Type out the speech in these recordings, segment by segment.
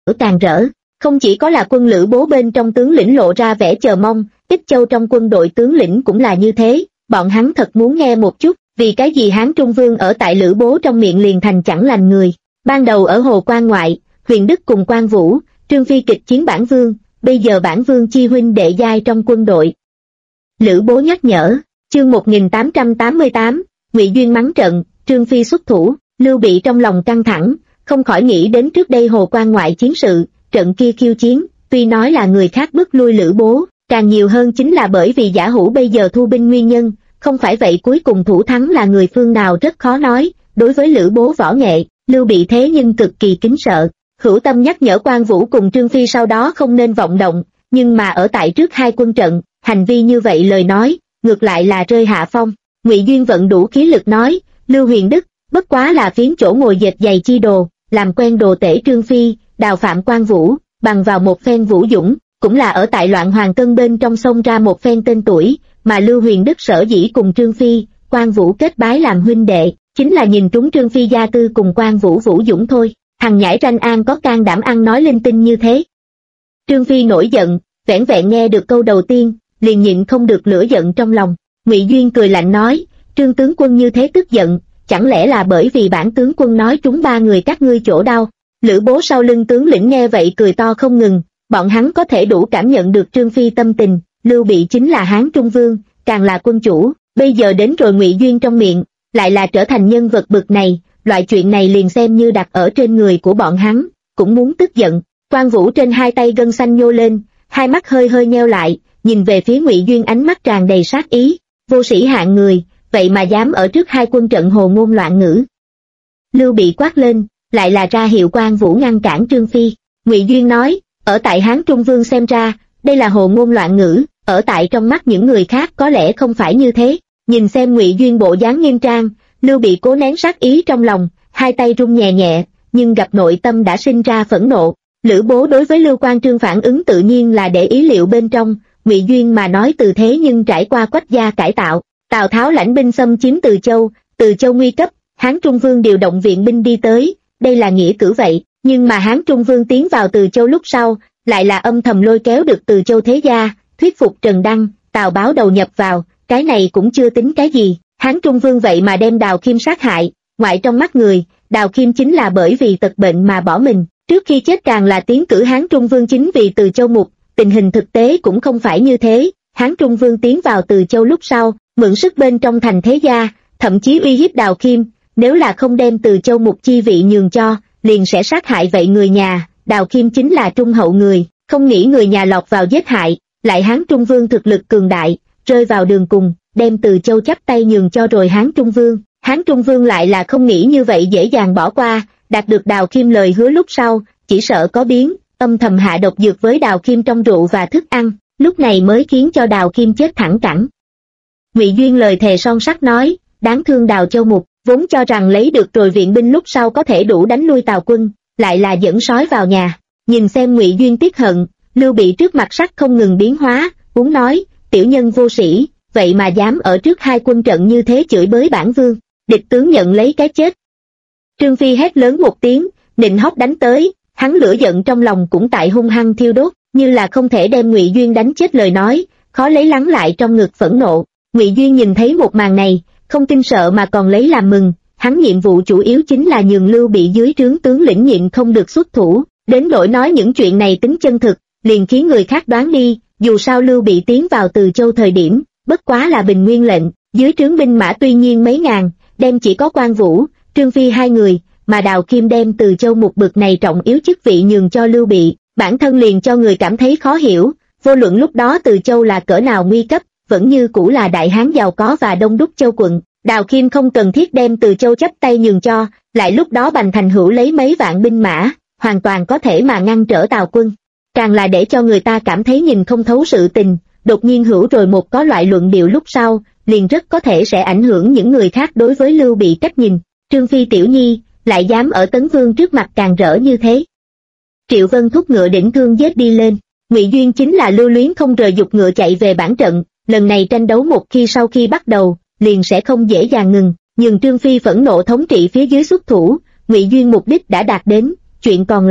càng rỡ. Không chỉ có là quân Lữ Bố bên trong tướng lĩnh lộ ra vẻ chờ mong, Ích Châu trong quân đội tướng lĩnh cũng là như thế, bọn hắn thật muốn nghe một chút, vì cái gì Hán Trung Vương ở tại Lữ Bố trong miệng liền thành chẳng lành người. Ban đầu ở Hồ Quan ngoại, Huyền Đức cùng Quan Vũ, Trương Phi kịch chiến bản vương, bây giờ bản vương chi huynh đệ giai trong quân đội. Lữ Bố nhắc nhở, chương 1888, Ngụy Duyên mắng trận, Trương Phi xuất thủ, Lưu Bị trong lòng căng thẳng, không khỏi nghĩ đến trước đây Hồ Quan ngoại chiến sự, trận kia khiêu chiến, tuy nói là người khác bức lui Lữ Bố, càng nhiều hơn chính là bởi vì Giả Hữu bây giờ thu binh nguyên nhân, không phải vậy cuối cùng thủ thắng là người phương nào rất khó nói. Đối với Lữ Bố võ nghệ, Lưu Bị thế nhưng cực kỳ kính sợ. Hữu tâm nhắc nhở Quan Vũ cùng Trương Phi sau đó không nên vọng động, nhưng mà ở tại trước hai quân trận, hành vi như vậy lời nói, ngược lại là rơi hạ phong. Ngụy Duyên vận đủ khí lực nói, Lưu Huyền Đức, bất quá là phiến chỗ ngồi dệt giày chi đồ, làm quen đồ tể Trương Phi, đào phạm Quan Vũ, bằng vào một phen vũ dũng, cũng là ở tại loạn hoàng cân bên trong sông ra một phen tên tuổi, mà Lưu Huyền Đức sở dĩ cùng Trương Phi, Quan Vũ kết bái làm huynh đệ, chính là nhìn trúng Trương Phi gia tư cùng Quan Vũ vũ dũng thôi. Thằng nhãi ranh an có can đảm ăn nói linh tinh như thế. Trương Phi nổi giận, vẻn vẹn nghe được câu đầu tiên, liền nhịn không được lửa giận trong lòng. Ngụy Duyên cười lạnh nói, Trương tướng quân như thế tức giận, chẳng lẽ là bởi vì bản tướng quân nói trúng ba người các ngươi chỗ đau. Lữ Bố sau lưng tướng lĩnh nghe vậy cười to không ngừng, bọn hắn có thể đủ cảm nhận được Trương Phi tâm tình, Lưu Bị chính là Hán Trung Vương, càng là quân chủ, bây giờ đến rồi Ngụy Duyên trong miệng, lại là trở thành nhân vật bực này, loại chuyện này liền xem như đặt ở trên người của bọn hắn, cũng muốn tức giận. Quan Vũ trên hai tay gân xanh nhô lên, hai mắt hơi hơi nheo lại, nhìn về phía Ngụy Duyên ánh mắt tràn đầy sát ý, vô sĩ hạng người, vậy mà dám ở trước hai quân trận hồ ngôn loạn ngữ. Lưu Bị quát lên, lại là ra hiệu Quan Vũ ngăn cản Trương Phi. Ngụy Duyên nói, ở tại Hán Trung Vương xem ra, đây là hồ ngôn loạn ngữ, ở tại trong mắt những người khác có lẽ không phải như thế. Nhìn xem Ngụy Duyên bộ dáng nghiêm trang, Lưu Bị cố nén sát ý trong lòng, hai tay run nhẹ nhẹ, nhưng gặp nội tâm đã sinh ra phẫn nộ. Lữ Bố đối với Lưu Quan Trương phản ứng tự nhiên là để ý liệu bên trong, Ngụy Duyên mà nói từ thế nhưng trải qua Quách gia cải tạo, Tào Tháo lãnh binh xâm chiếm Từ Châu nguy cấp, Hán Trung Vương điều động viện binh đi tới, đây là nghĩa cử vậy, nhưng mà Hán Trung Vương tiến vào Từ Châu lúc sau, lại là âm thầm lôi kéo được Từ Châu thế gia, thuyết phục Trần Đăng, Tào Báo đầu nhập vào, cái này cũng chưa tính cái gì. Hán Trung Vương vậy mà đem Đào Khiêm sát hại, ngoại trong mắt người, Đào Khiêm chính là bởi vì tật bệnh mà bỏ mình, trước khi chết càng là tiến cử Hán Trung Vương chính vì Từ Châu mục, tình hình thực tế cũng không phải như thế. Hán Trung Vương tiến vào Từ Châu lúc sau, mượn sức bên trong thành thế gia, thậm chí uy hiếp Đào Khiêm, nếu là không đem Từ Châu mục chi vị nhường cho, liền sẽ sát hại vậy người nhà. Đào Khiêm chính là trung hậu người, không nghĩ người nhà lọt vào giết hại, lại Hán Trung Vương thực lực cường đại, rơi vào đường cùng, đem Từ Châu chắp tay nhường cho rồi Hán Trung Vương. Hán Trung Vương lại là không nghĩ như vậy dễ dàng bỏ qua, đạt được Đào Khiêm lời hứa lúc sau, chỉ sợ có biến, âm thầm hạ độc dược với Đào Khiêm trong rượu và thức ăn, lúc này mới khiến cho Đào Khiêm chết thẳng cẳng. Ngụy Duyên lời thề son sắt nói, đáng thương Đào Châu mục, vốn cho rằng lấy được rồi viện binh lúc sau có thể đủ đánh lui Tào quân, lại là dẫn sói vào nhà. Nhìn xem Ngụy Duyên tiếc hận, Lưu Bị trước mặt sắc không ngừng biến hóa, uống nói, tiểu nhân vô sĩ, vậy mà dám ở trước hai quân trận như thế chửi bới bản vương, địch tướng nhận lấy cái chết. Trương Phi hét lớn một tiếng, nịnh hót đánh tới, hắn lửa giận trong lòng cũng tại hung hăng thiêu đốt, như là không thể đem Ngụy Duyên đánh chết lời nói, khó lấy lắng lại trong ngực phẫn nộ. Ngụy Duyên nhìn thấy một màn này, không kinh sợ mà còn lấy làm mừng, hắn nhiệm vụ chủ yếu chính là nhường Lưu Bị dưới trướng tướng lĩnh nhịn không được xuất thủ, đến nỗi nói những chuyện này tính chân thực, liền khiến người khác đoán đi, dù sao Lưu Bị tiến vào Từ Châu thời điểm, bất quá là bình nguyên lệnh, dưới trướng binh mã tuy nhiên mấy ngàn, đem chỉ có Quan Vũ, Trương Phi hai người, mà Đào Khiêm đem Từ Châu một bực này trọng yếu chức vị nhường cho Lưu Bị, bản thân liền cho người cảm thấy khó hiểu, vô luận lúc đó Từ Châu là cỡ nào nguy cấp, vẫn như cũ là đại hán giàu có và đông đúc châu quận, Đào Khiêm không cần thiết đem Từ Châu chắp tay nhường cho, lại lúc đó Bành Thành Hữu lấy mấy vạn binh mã, hoàn toàn có thể mà ngăn trở Tào quân, càng là để cho người ta cảm thấy nhìn không thấu sự tình, đột nhiên Hữu rồi một có loại luận điệu lúc sau, liền rất có thể sẽ ảnh hưởng những người khác đối với Lưu Bị cách nhìn. Trương Phi tiểu nhi, lại dám ở Tấn Vương trước mặt càng rỡ như thế. Triệu Vân thúc ngựa đỉnh thương giết đi lên, Ngụy Duyên chính là lưu luyến không rời dục ngựa chạy về bản trận, lần này tranh đấu một khi sau khi bắt đầu, liền sẽ không dễ dàng ngừng, nhưng Trương Phi phẫn nộ thống trị phía dưới xuất thủ, Ngụy Duyên mục đích đã đạt đến, chuyện còn lại,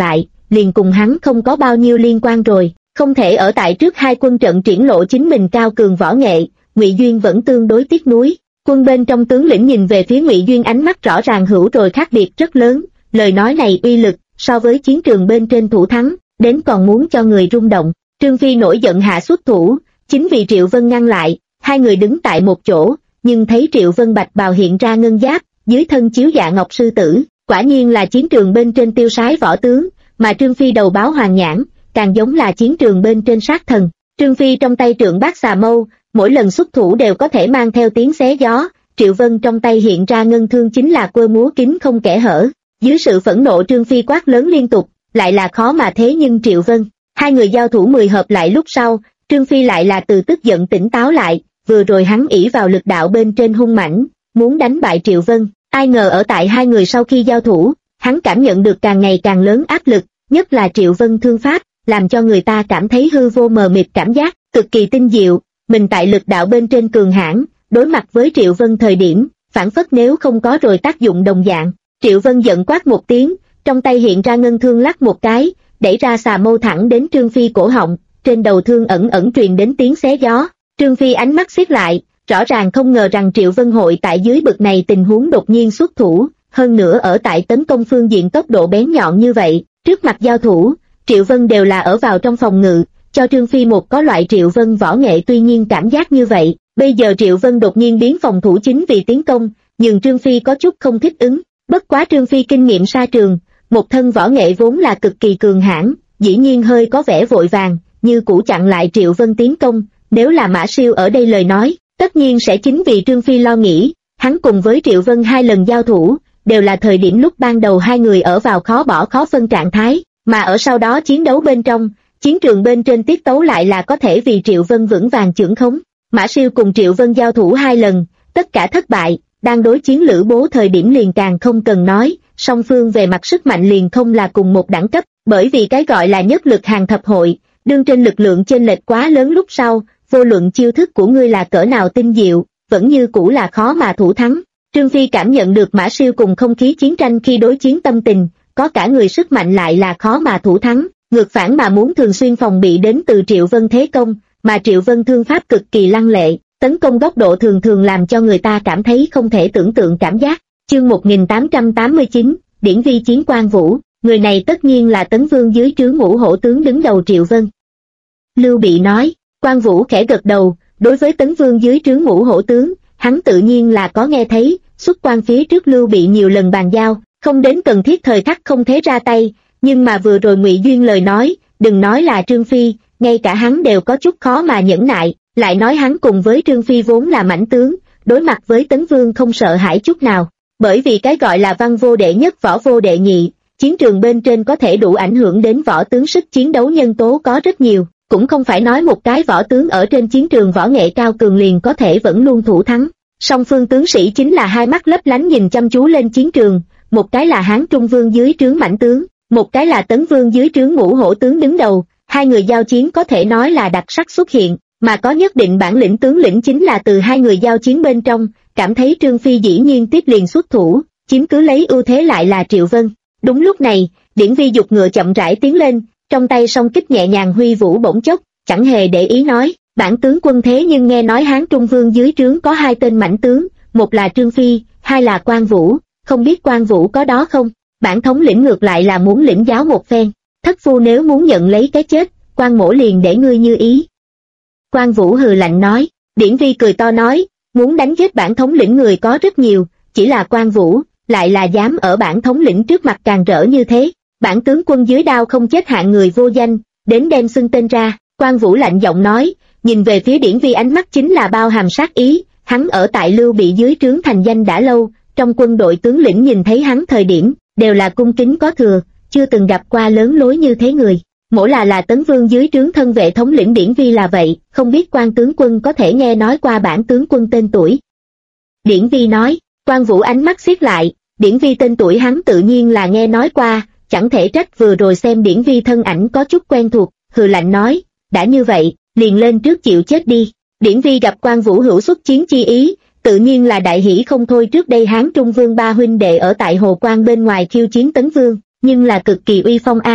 liền cùng hắn không có bao nhiêu liên quan rồi, không thể ở tại trước hai quân trận triển lộ chính mình cao cường võ nghệ. Ngụy Duyên vẫn tương đối tiếc nuối. Quân bên trong tướng lĩnh nhìn về phía Ngụy Duyên, ánh mắt rõ ràng hữu rồi khác biệt rất lớn, lời nói này uy lực so với chiến trường bên trên thủ thắng đến còn muốn cho người rung động. Trương Phi nổi giận hạ xuất thủ, chính vì Triệu Vân ngăn lại, hai người đứng tại một chỗ, nhưng thấy Triệu Vân bạch bào hiện ra ngân giáp, dưới thân chiếu dạ ngọc sư tử, quả nhiên là chiến trường bên trên tiêu sái võ tướng, mà Trương Phi đầu báo hoàng nhãn, càng giống là chiến trường bên trên sát thần. Trương Phi trong tay trượng bát xà mâu, mỗi lần xuất thủ đều có thể mang theo tiếng xé gió. Triệu Vân trong tay hiện ra ngân thương chính là quơ múa kín không kẽ hở. Dưới sự phẫn nộ Trương Phi quát lớn liên tục, lại là khó mà thế nhưng Triệu Vân. Hai người giao thủ 10 hợp lại lúc sau, Trương Phi lại là từ tức giận tỉnh táo lại, vừa rồi hắn ỷ vào lực đạo bên trên hung mãnh, muốn đánh bại Triệu Vân. Ai ngờ ở tại hai người sau khi giao thủ, hắn cảm nhận được càng ngày càng lớn áp lực, nhất là Triệu Vân thương pháp, làm cho người ta cảm thấy hư vô mờ mịt cảm giác, cực kỳ tinh diệu. Mình tại lực đạo bên trên cường hãn, đối mặt với Triệu Vân thời điểm, phản phất nếu không có rồi tác dụng đồng dạng. Triệu Vân giận quát một tiếng, trong tay hiện ra ngân thương lắc một cái, đẩy ra xà mâu thẳng đến Trương Phi cổ họng, trên đầu thương ẩn ẩn truyền đến tiếng xé gió. Trương Phi ánh mắt siết lại, rõ ràng không ngờ rằng Triệu Vân hội tại dưới bực này tình huống đột nhiên xuất thủ, hơn nữa ở tại tấn công phương diện tốc độ bén nhọn như vậy. Trước mặt giao thủ, Triệu Vân đều là ở vào trong phòng ngự, cho Trương Phi một có loại Triệu Vân võ nghệ tuy nhiên cảm giác như vậy. Bây giờ Triệu Vân đột nhiên biến phòng thủ chính vì tiến công, nhưng Trương Phi có chút không thích ứng. Bất quá Trương Phi kinh nghiệm xa trường, một thân võ nghệ vốn là cực kỳ cường hãn, dĩ nhiên hơi có vẻ vội vàng, như cũ chặn lại Triệu Vân tiến công. Nếu là Mã Siêu ở đây lời nói, tất nhiên sẽ chính vì Trương Phi lo nghĩ. Hắn cùng với Triệu Vân hai lần giao thủ, đều là thời điểm lúc ban đầu hai người ở vào khó bỏ khó phân trạng thái, mà ở sau đó chiến đấu bên trong, chiến trường bên trên tiết tấu lại là có thể vì Triệu Vân vững vàng chưởng khống. Mã Siêu cùng Triệu Vân giao thủ hai lần, tất cả thất bại, đang đối chiến Lữ Bố thời điểm liền càng không cần nói, song phương về mặt sức mạnh liền không là cùng một đẳng cấp, bởi vì cái gọi là nhất lực hàng thập hội, đương trên lực lượng chênh lệch quá lớn lúc sau, vô luận chiêu thức của ngươi là cỡ nào tinh diệu, vẫn như cũ là khó mà thủ thắng. Trương Phi cảm nhận được Mã Siêu cùng không khí chiến tranh khi đối chiến tâm tình, có cả người sức mạnh lại là khó mà thủ thắng, ngược phản mà muốn thường xuyên phòng bị đến từ Triệu Vân thế công, mà Triệu Vân thương pháp cực kỳ lăng lệ, tấn công góc độ thường thường làm cho người ta cảm thấy không thể tưởng tượng cảm giác. Chương 1889, Điển Vi chiến Quan Vũ, người này tất nhiên là Tấn Vương dưới trướng Ngũ Hổ tướng đứng đầu Triệu Vân. Lưu Bị nói. Quan Vũ khẽ gật đầu, đối với Tấn Vương dưới trướng Ngũ Hổ tướng, hắn tự nhiên là có nghe thấy, xuất quan phía trước Lưu Bị nhiều lần bàn giao, không đến cần thiết thời khắc không thể ra tay, nhưng mà vừa rồi Ngụy Duyên lời nói, đừng nói là Trương Phi, ngay cả hắn đều có chút khó mà nhẫn nại, lại nói hắn cùng với Trương Phi vốn là mãnh tướng, đối mặt với Tấn Vương không sợ hãi chút nào, bởi vì cái gọi là văn vô đệ nhất võ vô đệ nhị, chiến trường bên trên có thể đủ ảnh hưởng đến võ tướng sức chiến đấu nhân tố có rất nhiều. Cũng không phải nói một cái võ tướng ở trên chiến trường võ nghệ cao cường liền có thể vẫn luôn thủ thắng. Song phương tướng sĩ chính là hai mắt lấp lánh nhìn chăm chú lên chiến trường, một cái là Hán Trung Vương dưới trướng mãnh tướng, một cái là Tấn Vương dưới trướng Ngũ Hổ tướng đứng đầu, hai người giao chiến có thể nói là đặc sắc xuất hiện, mà có nhất định bản lĩnh tướng lĩnh chính là từ hai người giao chiến bên trong, cảm thấy Trương Phi dĩ nhiên tiếp liền xuất thủ, chiếm cứ lấy ưu thế lại là Triệu Vân. Đúng lúc này, Điển Vi giục ngựa chậm rãi tiến lên, trong tay song kích nhẹ nhàng huy vũ bổng chốc, chẳng hề để ý nói, bản tướng quân thế nhưng nghe nói Hán Trung Vương dưới trướng có hai tên mãnh tướng, một là Trương Phi, hai là Quan Vũ, không biết Quan Vũ có đó không? Bản thống lĩnh ngược lại là muốn lĩnh giáo một phen, thất phu nếu muốn nhận lấy cái chết, Quan mỗ liền để ngươi như ý. Quan Vũ hừ lạnh nói. Điển Vi cười to nói, muốn đánh giết bản thống lĩnh người có rất nhiều, chỉ là Quan Vũ, lại là dám ở bản thống lĩnh trước mặt càng rỡ như thế. Bản tướng quân dưới đao không chết hạng người vô danh, đến đem xưng tên ra. Quan Vũ lạnh giọng nói, nhìn về phía Điển Vi ánh mắt chính là bao hàm sát ý, hắn ở tại Lưu Bị dưới trướng thành danh đã lâu, trong quân đội tướng lĩnh nhìn thấy hắn thời điểm, đều là cung kính có thừa, chưa từng gặp qua lớn lối như thế người. Mỗi là Tấn Vương dưới trướng thân vệ thống lĩnh Điển Vi là vậy, không biết Quan tướng quân có thể nghe nói qua bản tướng quân tên tuổi. Điển Vi nói. Quan Vũ ánh mắt siết lại, Điển Vi tên tuổi hắn tự nhiên là nghe nói qua, chẳng thể trách vừa rồi xem Điển Vi thân ảnh có chút quen thuộc, hừ lạnh nói, đã như vậy, liền lên trước chịu chết đi. Điển Vi gặp Quan Vũ hữu xuất chiến chi ý, tự nhiên là đại hỷ không thôi. Trước đây Hán Trung Vương ba huynh đệ ở tại Hồ Quan bên ngoài khiêu chiến Tấn Vương, nhưng là cực kỳ uy phong a.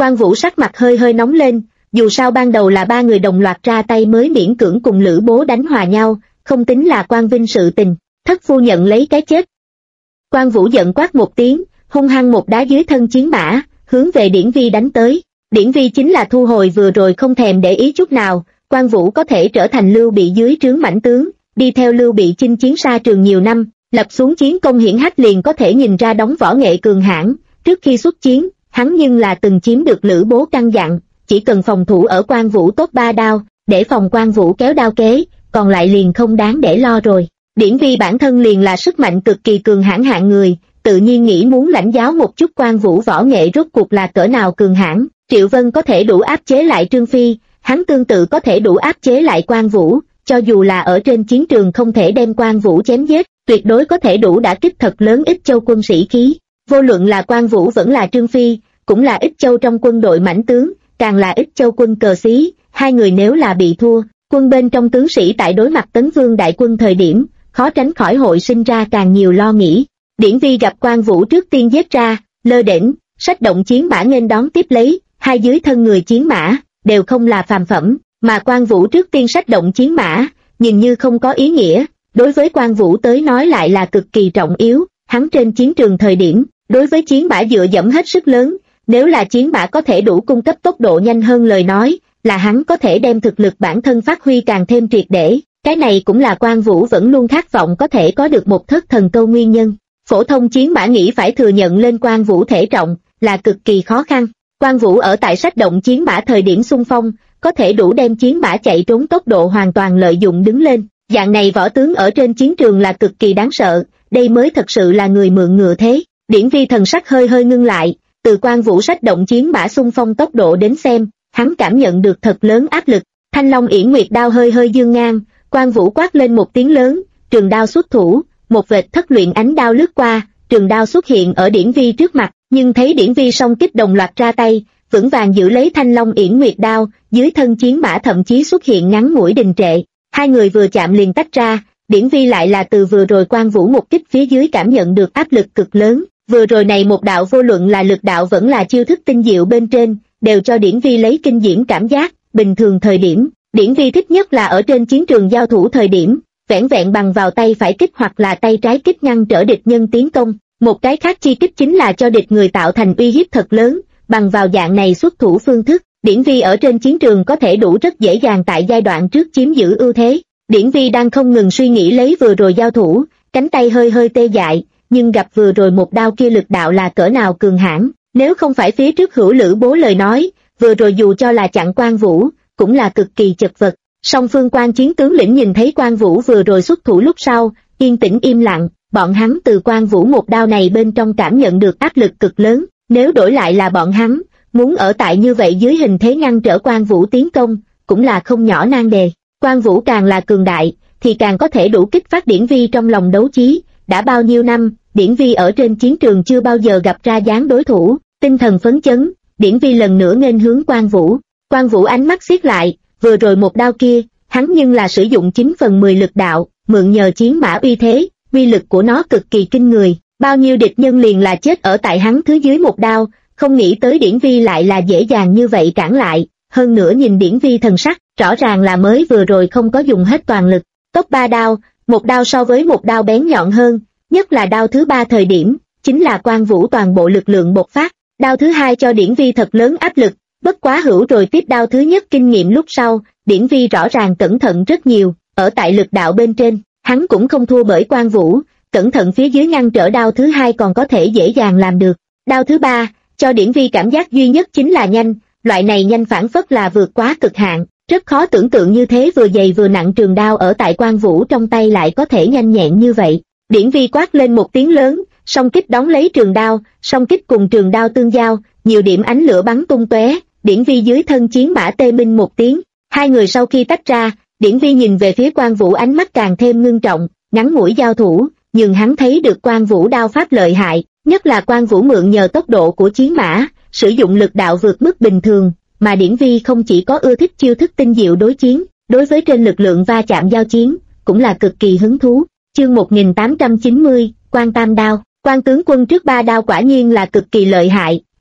Quan Vũ sắc mặt hơi hơi nóng lên, dù sao ban đầu là ba người đồng loạt ra tay mới miễn cưỡng cùng Lữ Bố đánh hòa nhau, không tính là Quan Vinh sự tình, thất phu nhận lấy cái chết. Quan Vũ giận quát một tiếng, hung hăng một đá dưới thân chiến mã, hướng về Điển Vi đánh tới. Điển Vi chính là thu hồi vừa rồi không thèm để ý chút nào, Quan Vũ có thể trở thành Lưu Bị dưới trướng mãnh tướng, đi theo Lưu Bị chinh chiến xa trường nhiều năm, lập xuống chiến công hiển hách liền có thể nhìn ra đóng võ nghệ cường hãn. Trước khi xuất chiến, hắn nhưng là từng chiếm được Lữ Bố căn dặn, chỉ cần phòng thủ ở Quan Vũ tốt 3 đao, để phòng Quan Vũ kéo đao kế, còn lại liền không đáng để lo rồi. Điển Vi bản thân liền là sức mạnh cực kỳ cường hãn hạng người, tự nhiên nghĩ muốn lãnh giáo một chút Quan Vũ võ nghệ rốt cuộc là cỡ nào cường hãn. Triệu Vân có thể đủ áp chế lại Trương Phi, hắn tương tự có thể đủ áp chế lại Quan Vũ, cho dù là ở trên chiến trường không thể đem Quan Vũ chém giết, tuyệt đối có thể đủ đả kích thật lớn Ích Châu quân sĩ khí. Vô luận là Quan Vũ vẫn là Trương Phi, cũng là Ích Châu trong quân đội mãnh tướng, càng là Ích Châu quân cờ xí, hai người nếu là bị thua, quân bên trong tướng sĩ tại đối mặt Tấn Vương đại quân thời điểm, khó tránh khỏi hội sinh ra càng nhiều lo nghĩ. Điển Vi gặp Quan Vũ trước tiên giết ra, lơ đễnh, xách động chiến mã nghênh đón tiếp lấy, hai dưới thân người chiến mã đều không là phàm phẩm, mà Quan Vũ trước tiên xách động chiến mã, nhìn như không có ý nghĩa, đối với Quan Vũ tới nói lại là cực kỳ trọng yếu. Hắn trên chiến trường thời điểm, đối với chiến mã dựa dẫm hết sức lớn, nếu là chiến mã có thể đủ cung cấp tốc độ nhanh hơn lời nói, là hắn có thể đem thực lực bản thân phát huy càng thêm triệt để. Cái này cũng là Quan Vũ vẫn luôn khát vọng có thể có được một thất thần câu nguyên nhân. Phổ thông chiến mã nghĩ phải thừa nhận lên Quan Vũ thể trọng là cực kỳ khó khăn. Quan Vũ ở tại xách động chiến mã thời điểm xung phong, có thể đủ đem chiến mã chạy trốn tốc độ hoàn toàn lợi dụng đứng lên. Dạng này võ tướng ở trên chiến trường là cực kỳ đáng sợ, đây mới thật sự là người mượn ngựa thế. Điển Vi thần sắc hơi hơi ngưng lại, từ Quan Vũ xách động chiến mã xung phong tốc độ đến xem, hắn cảm nhận được thật lớn áp lực. Thanh Long Yển Nguyệt đao hơi hơi dương ngang, Quan Vũ quát lên một tiếng lớn, trường đao xuất thủ, một vệt thất luyện ánh đao lướt qua, trường đao xuất hiện ở Điển Vi trước mặt, nhưng thấy Điển Vi song kích đồng loạt ra tay, vững vàng giữ lấy Thanh Long Yển Nguyệt đao, dưới thân chiến mã thậm chí xuất hiện ngắn ngủi đình trệ. Hai người vừa chạm liền tách ra, Điển Vi lại là từ vừa rồi Quan Vũ một kích phía dưới cảm nhận được áp lực cực lớn, vừa rồi này một đạo vô luận là lực đạo vẫn là chiêu thức tinh diệu bên trên, đều cho Điển Vi lấy kinh diễm cảm giác. Bình thường thời điểm, Điển Vi thích nhất là ở trên chiến trường giao thủ thời điểm, vẻn vẹn bằng vào tay phải kích hoặc là tay trái kích ngăn trở địch nhân tiến công. Một cái khác chi kích chính là cho địch người tạo thành uy hiếp thật lớn, bằng vào dạng này xuất thủ phương thức, Điển Vi ở trên chiến trường có thể đủ rất dễ dàng tại giai đoạn trước chiếm giữ ưu thế. Điển Vi đang không ngừng suy nghĩ lấy vừa rồi giao thủ, cánh tay hơi hơi tê dại, nhưng gặp vừa rồi một đao kia lực đạo là cỡ nào cường hãn, nếu không phải phía trước hữu Lữ Bố lời nói, vừa rồi dù cho là chặn Quan Vũ, cũng là cực kỳ chật vật. Song phương quan chiến tướng lĩnh nhìn thấy Quan Vũ vừa rồi xuất thủ lúc sau, yên tĩnh im lặng, bọn hắn từ Quan Vũ một đao này bên trong cảm nhận được áp lực cực lớn, nếu đổi lại là bọn hắn, muốn ở tại như vậy dưới hình thế ngăn trở Quan Vũ tiến công, cũng là không nhỏ nan đề. Quan Vũ càng là cường đại, thì càng có thể đủ kích phát Điển Vi trong lòng đấu trí. Đã bao nhiêu năm, Điển Vi ở trên chiến trường chưa bao giờ gặp ra dáng đối thủ, tinh thần phấn chấn, Điển Vi lần nữa nghênh hướng Quan Vũ. Quan Vũ ánh mắt siết lại, vừa rồi một đao kia, hắn nhưng là sử dụng 9/10 lực đạo, mượn nhờ chiến mã uy thế, uy lực của nó cực kỳ kinh người, bao nhiêu địch nhân liền là chết ở tại hắn thứ dưới một đao, không nghĩ tới Điển Vi lại là dễ dàng như vậy cản lại, hơn nữa nhìn Điển Vi thần sắc, rõ ràng là mới vừa rồi không có dùng hết toàn lực, tốc 3 đao, một đao so với một đao bén nhọn hơn, nhất là đao thứ 3 thời điểm, chính là Quan Vũ toàn bộ lực lượng bộc phát, đao thứ 2 cho Điển Vi thật lớn áp lực, bất quá hữu rồi tiếp đao thứ nhất kinh nghiệm lúc sau, Điển Vi rõ ràng cẩn thận rất nhiều, ở tại lực đạo bên trên, hắn cũng không thua bởi Quan Vũ, cẩn thận phía dưới ngăn trở đao thứ 2 còn có thể dễ dàng làm được, đao thứ 3, cho Điển Vi cảm giác duy nhất chính là nhanh, loại này nhanh phảng phất là vượt quá cực hạn, rất khó tưởng tượng như thế vừa dày vừa nặng trường đao ở tại Quan Vũ trong tay lại có thể nhanh nhẹn như vậy. Điển Vi quát lên một tiếng lớn, song kích đón lấy trường đao, song kích cùng trường đao tương giao, nhiều điểm ánh lửa bắn tung tóe, Điển Vi dưới thân chiến mã tê minh một tiếng, hai người sau khi tách ra, Điển Vi nhìn về phía Quan Vũ ánh mắt càng thêm ngưng trọng, ngắn ngủi giao thủ, nhưng hắn thấy được Quan Vũ đao pháp lợi hại, nhất là Quan Vũ mượn nhờ tốc độ của chiến mã, sử dụng lực đạo vượt mức bình thường, mà Điển Vi không chỉ có ưa thích chiêu thức tinh diệu đối chiến, đối với trên lực lượng va chạm giao chiến, cũng là cực kỳ hứng thú. Chương 1890, Quan Tam đao, Quan tướng quân trước 3 đao quả nhiên là cực kỳ lợi hại,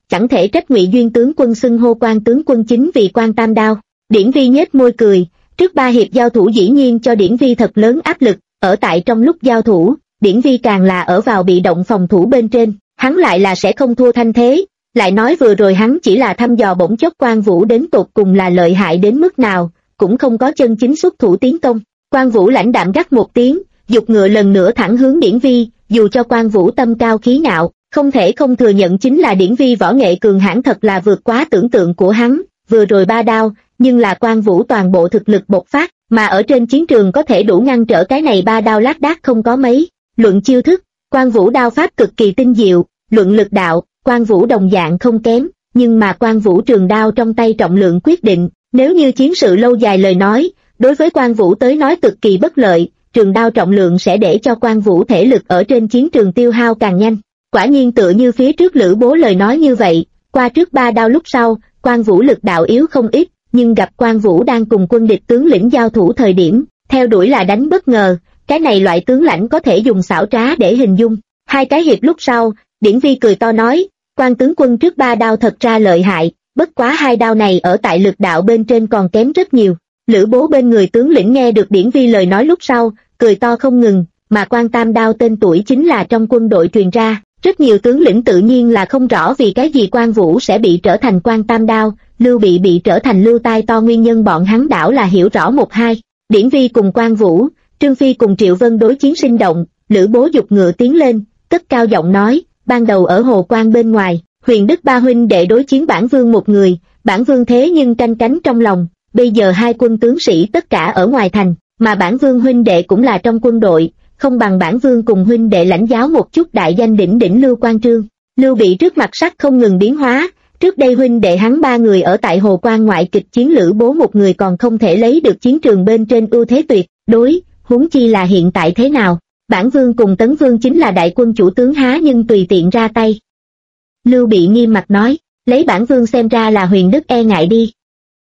chẳng thể trách Ngụy Duyên tướng quân xưng hô Quan tướng quân chính vì Quan Tam Đao. Điển Vi nhếch môi cười, trước 3 hiệp giao thủ dĩ nhiên cho Điển Vi thật lớn áp lực, ở tại trong lúc giao thủ, Điển Vi càng là ở vào bị động phòng thủ bên trên, hắn lại là sẽ không thua thanh thế, lại nói vừa rồi hắn chỉ là thăm dò bỗng chốc Quan Vũ đến tột cùng là lợi hại đến mức nào, cũng không có chân chính xuất thủ tiến công. Quan Vũ lãnh đạm gắt một tiếng, giục ngựa lần nữa thẳng hướng Điển Vi, dù cho Quan Vũ tâm cao khí ngạo, không thể không thừa nhận chính là Điển Vi võ nghệ cường hãn thật là vượt quá tưởng tượng của hắn, vừa rồi 3 đao, nhưng là Quan Vũ toàn bộ thực lực bộc phát, mà ở trên chiến trường có thể đủ ngăn trở cái này 3 đao lác đác không có mấy. Luận chiêu thức, Quan Vũ đao pháp cực kỳ tinh diệu, luận lực đạo, Quan Vũ đồng dạng không kém, nhưng mà Quan Vũ trường đao trong tay trọng lượng quyết định, nếu như chiến sự lâu dài lời nói, đối với Quan Vũ tới nói cực kỳ bất lợi, trường đao trọng lượng sẽ để cho Quan Vũ thể lực ở trên chiến trường tiêu hao càng nhanh. Quả nhiên tựa như phía trước Lữ Bố lời nói như vậy, qua trước 3 đao lúc sau, Quan Vũ lực đạo yếu không ít, nhưng gặp Quan Vũ đang cùng quân địch tướng lĩnh giao thủ thời điểm, theo đuổi là đánh bất ngờ, cái này loại tướng lãnh có thể dùng xảo trá để hình dung. 2 cái hiệp lúc sau, Điển Vi cười to nói, Quan tướng quân trước 3 đao thật ra lợi hại, bất quá 2 đao này ở tại lực đạo bên trên còn kém rất nhiều. Lữ Bố bên người tướng lĩnh nghe được Điển Vi lời nói lúc sau, cười to không ngừng, mà Quan Tam Đao tên tuổi chính là trong quân đội truyền ra, rất nhiều tướng lĩnh tự nhiên là không rõ vì cái gì Quan Vũ sẽ bị trở thành Quan Tam Đao, Lưu bị trở thành Lưu Tai To nguyên nhân bọn hắn đảo là hiểu rõ 1-2. Điển Vi cùng Quan Vũ, Trương Phi cùng Triệu Vân đối chiến sinh động, Lữ Bố giục ngựa tiến lên, cất cao giọng nói, ban đầu ở Hồ Quan bên ngoài, Huyền Đức 3 huynh đệ đối chiến Bản Vương một người, Bản Vương thế nhưng canh cánh trong lòng, bây giờ 2 quân tướng sĩ tất cả ở ngoài thành, mà Bản Vương huynh đệ cũng là trong quân đội, không bằng Bản Vương cùng huynh đệ lãnh giáo một chút đại danh đỉnh đỉnh Lưu Quan Trương. Lưu Bị trước mặt sắc không ngừng biến hóa, trước đây huynh đệ hắn 3 người ở tại Hồ Quan ngoại kịch chiến Lữ Bố một người còn không thể lấy được chiến trường bên trên ưu thế tuyệt đối, huống chi là hiện tại thế nào. Bản Vương cùng Tấn Vương chính là đại quân chủ tướng há nhưng tùy tiện ra tay. Lưu Bị nghiêm mặt nói, lấy Bản Vương xem ra là Huyền Đức e ngại đi.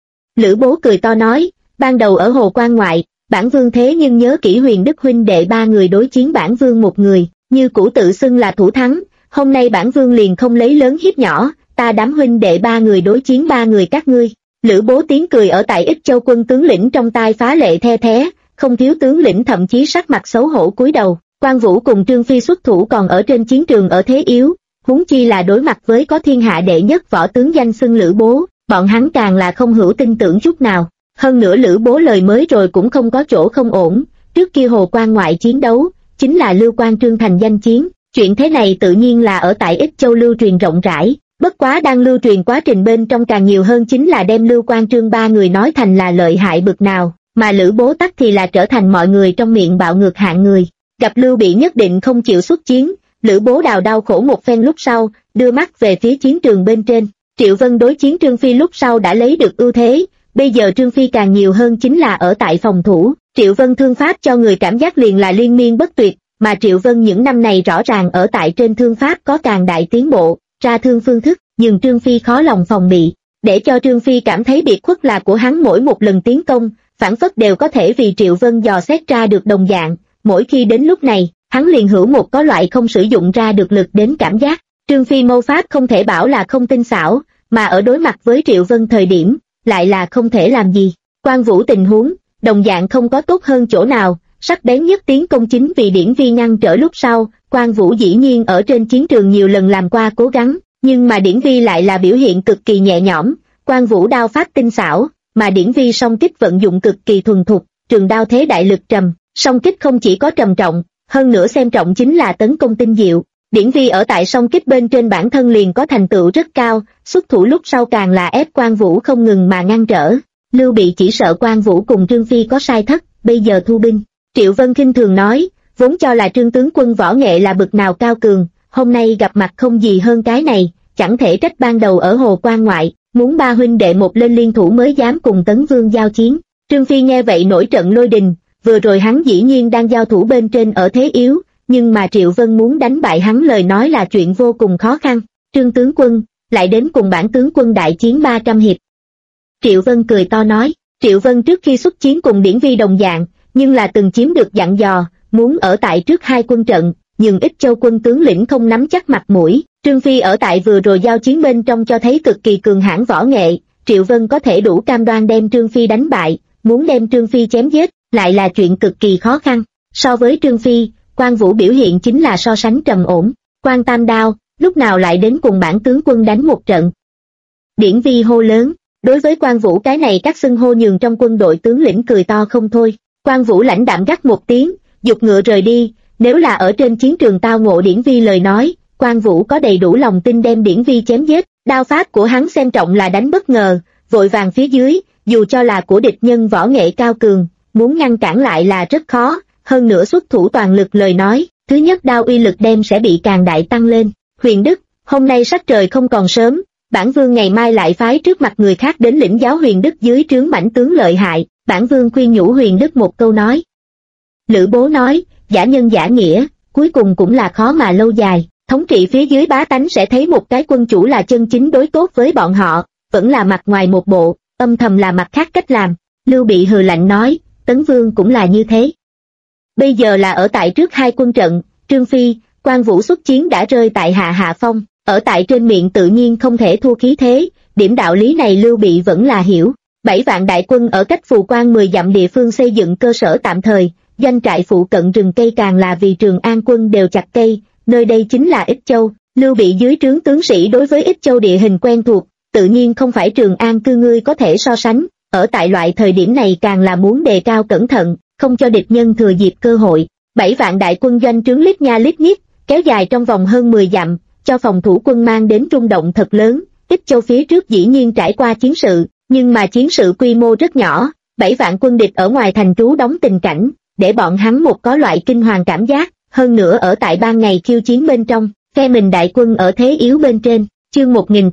Lữ Bố cười to nói, ban đầu ở Hồ Quan ngoại, Bản Vương thế nhưng nhớ kỹ Huyền Đức huynh đệ 3 người đối chiến Bản Vương một người, như cũ tự xưng là thủ thắng, hôm nay Bản Vương liền không lấy lớn hiếp nhỏ, ta đám huynh đệ 3 người đối chiến 3 người các ngươi. Lữ Bố tiếng cười ở tại Ích Châu quân tướng lĩnh trong tai phá lệ the thé, không thiếu tướng lĩnh thậm chí sắc mặt xấu hổ cúi đầu. Quan Vũ cùng Trương Phi xuất thủ còn ở trên chiến trường ở thế yếu, huống chi là đối mặt với có thiên hạ đệ nhất võ tướng danh xưng Lữ Bố, bọn hắn càng là không hữu tin tưởng chút nào. Hơn nữa Lữ Bố lời mới rồi cũng không có chỗ không ổn, trước kia Hồ Quan ngoại chiến đấu, chính là Lưu Quan Trương thành danh chiến, chuyện thế này tự nhiên là ở tại Ích Châu lưu truyền rộng rãi, bất quá đang lưu truyền quá trình bên trong càng nhiều hơn chính là đem Lưu Quan Trương 3 người nói thành là lợi hại bực nào, mà Lữ Bố tắc thì là trở thành mọi người trong miệng bạo ngược hạng người. Gặp Lưu Bị nhất định không chịu xuất chiến, Lữ Bố đau khổ một phen lúc sau, đưa mắt về phía chiến trường bên trên. Triệu Vân đối chiến Trương Phi lúc sau đã lấy được ưu thế, bây giờ Trương Phi càng nhiều hơn chính là ở tại phòng thủ. Triệu Vân thương pháp cho người cảm giác liền là liên miên bất tuyệt, mà Triệu Vân những năm này rõ ràng ở tại trên thương pháp có càng đại tiến bộ, ra thương phương thức, nhưng Trương Phi khó lòng phòng bị, để cho Trương Phi cảm thấy biệt khuất là của hắn mỗi một lần tiến công, phản phất đều có thể vì Triệu Vân dò xét ra được đồng dạng, mỗi khi đến lúc này, hắn liền hữu một có loại không sử dụng ra được lực đến cảm giác. Trương Phi mâu pháp không thể bảo là không tinh xảo, mà ở đối mặt với Triệu Vân thời điểm, lại là không thể làm gì. Quan Vũ tình huống, đồng dạng không có tốt hơn chỗ nào, sắc bén nhất tiến công chính vì Điển Vi ngăn trở lúc sau, Quan Vũ dĩ nhiên ở trên chiến trường nhiều lần làm qua cố gắng, nhưng mà Điển Vi lại là biểu hiện cực kỳ nhẹ nhõm, Quan Vũ đao pháp tinh xảo, mà Điển Vi song kích vận dụng cực kỳ thuần thục, trường đao thế đại lực trầm, song kích không chỉ có trầm trọng, hơn nữa xem trọng chính là tấn công tinh diệu. Điển Vi ở tại song kích bên trên bản thân liền có thành tựu rất cao, xuất thủ lúc sau càng là ép Quan Vũ không ngừng mà ngăn trở. Lưu Bị chỉ sợ Quan Vũ cùng Trương Phi có sai thất, bây giờ thu binh. Triệu Vân khinh thường nói, vốn cho là Trương tướng quân võ nghệ là bực nào cao cường, hôm nay gặp mặt không gì hơn cái này, chẳng thể trách ban đầu ở Hồ Quan ngoại, muốn 3 huynh đệ một lên liên thủ mới dám cùng Tấn Vương giao chiến. Trương Phi nghe vậy nổi trận lôi đình, vừa rồi hắn dĩ nhiên đang giao thủ bên trên ở thế yếu, nhưng mà Triệu Vân muốn đánh bại hắn lời nói là chuyện vô cùng khó khăn. Trương tướng quân, lại đến cùng bản tướng quân đại chiến 300 hiệp. Triệu Vân cười to nói, Triệu Vân trước khi xuất chiến cùng Điển Vi đồng dạng, nhưng là từng chiếm được dặn dò, muốn ở tại trước 2 quân trận, nhưng Ích Châu quân tướng lĩnh không nắm chắc mặt mũi. Trương Phi ở tại vừa rồi giao chiến bên trong cho thấy cực kỳ cường hãn võ nghệ, Triệu Vân có thể đủ cam đoan đem Trương Phi đánh bại, muốn đem Trương Phi chém giết, lại là chuyện cực kỳ khó khăn. So với Trương Phi, Quan Vũ biểu hiện chính là so sánh trầm ổn. Quan Tam Đao, lúc nào lại đến cùng bản tướng quân đánh một trận? Điển Vi hô lớn. Đối với Quan Vũ cái này các xưng hô nhường trong quân đội tướng lĩnh cười to không thôi. Quan Vũ lãnh đạm gắt một tiếng, giục ngựa rời đi. Nếu là ở trên chiến trường tao ngộ Điển Vi lời nói, Quan Vũ có đầy đủ lòng tin đem Điển Vi chém giết. Đao pháp của hắn xem trọng là đánh bất ngờ, vội vàng phía dưới, dù cho là của địch nhân võ nghệ cao cường, muốn ngăn cản lại là rất khó. Hơn nữa xuất thủ toàn lực lời nói, thứ nhất đao uy lực đem sẽ bị càng đại tăng lên. Huyền Đức, hôm nay sắc trời không còn sớm, bản vương ngày mai lại phái trước mặt người khác đến lĩnh giáo Huyền Đức dưới trướng mãnh tướng lợi hại. Bản vương khuyên nhủ Huyền Đức một câu nói. Lữ Bố nói, giả nhân giả nghĩa, cuối cùng cũng là khó mà lâu dài. Thống trị phía dưới bá tánh sẽ thấy một cái quân chủ là chân chính đối tốt với bọn họ, vẫn là mặt ngoài một bộ, âm thầm là mặt khác cách làm. Lưu Bị hừ lạnh nói, Tấn Vương cũng là như thế. Bây giờ là ở tại trước hai quân trận, Trương Phi, Quan Vũ xuất chiến đã rơi tại hạ phong, ở tại trên miệng tự nhiên không thể thua khí thế, điểm đạo lý này Lưu Bị vẫn là hiểu. 7 vạn đại quân ở cách Phù Quan 10 dặm địa phương xây dựng cơ sở tạm thời, doanh trại phụ cận rừng cây càng là vì Trường An quân đều chặt cây, nơi đây chính là Ích Châu. Lưu Bị dưới trướng tướng sĩ đối với Ích Châu địa hình quen thuộc, tự nhiên không phải Trường An cư ngươi có thể so sánh, ở tại loại thời điểm này càng là muốn đề cao cẩn thận, không cho địch nhân thừa dịp cơ hội. 7 vạn đại quân doanh trướng lít nha lít nhít, kéo dài trong vòng hơn 10 dặm, cho phòng thủ quân mang đến rung động thật lớn. Ích Châu phía trước dĩ nhiên trải qua chiến sự, nhưng mà chiến sự quy mô rất nhỏ, 7 vạn quân địch ở ngoài thành trú đóng tình cảnh, để bọn hắn một có loại kinh hoàng cảm giác. Hơn nữa ở tại ban ngày khiêu chiến bên trong, phe mình đại quân ở thế yếu bên trên. Chương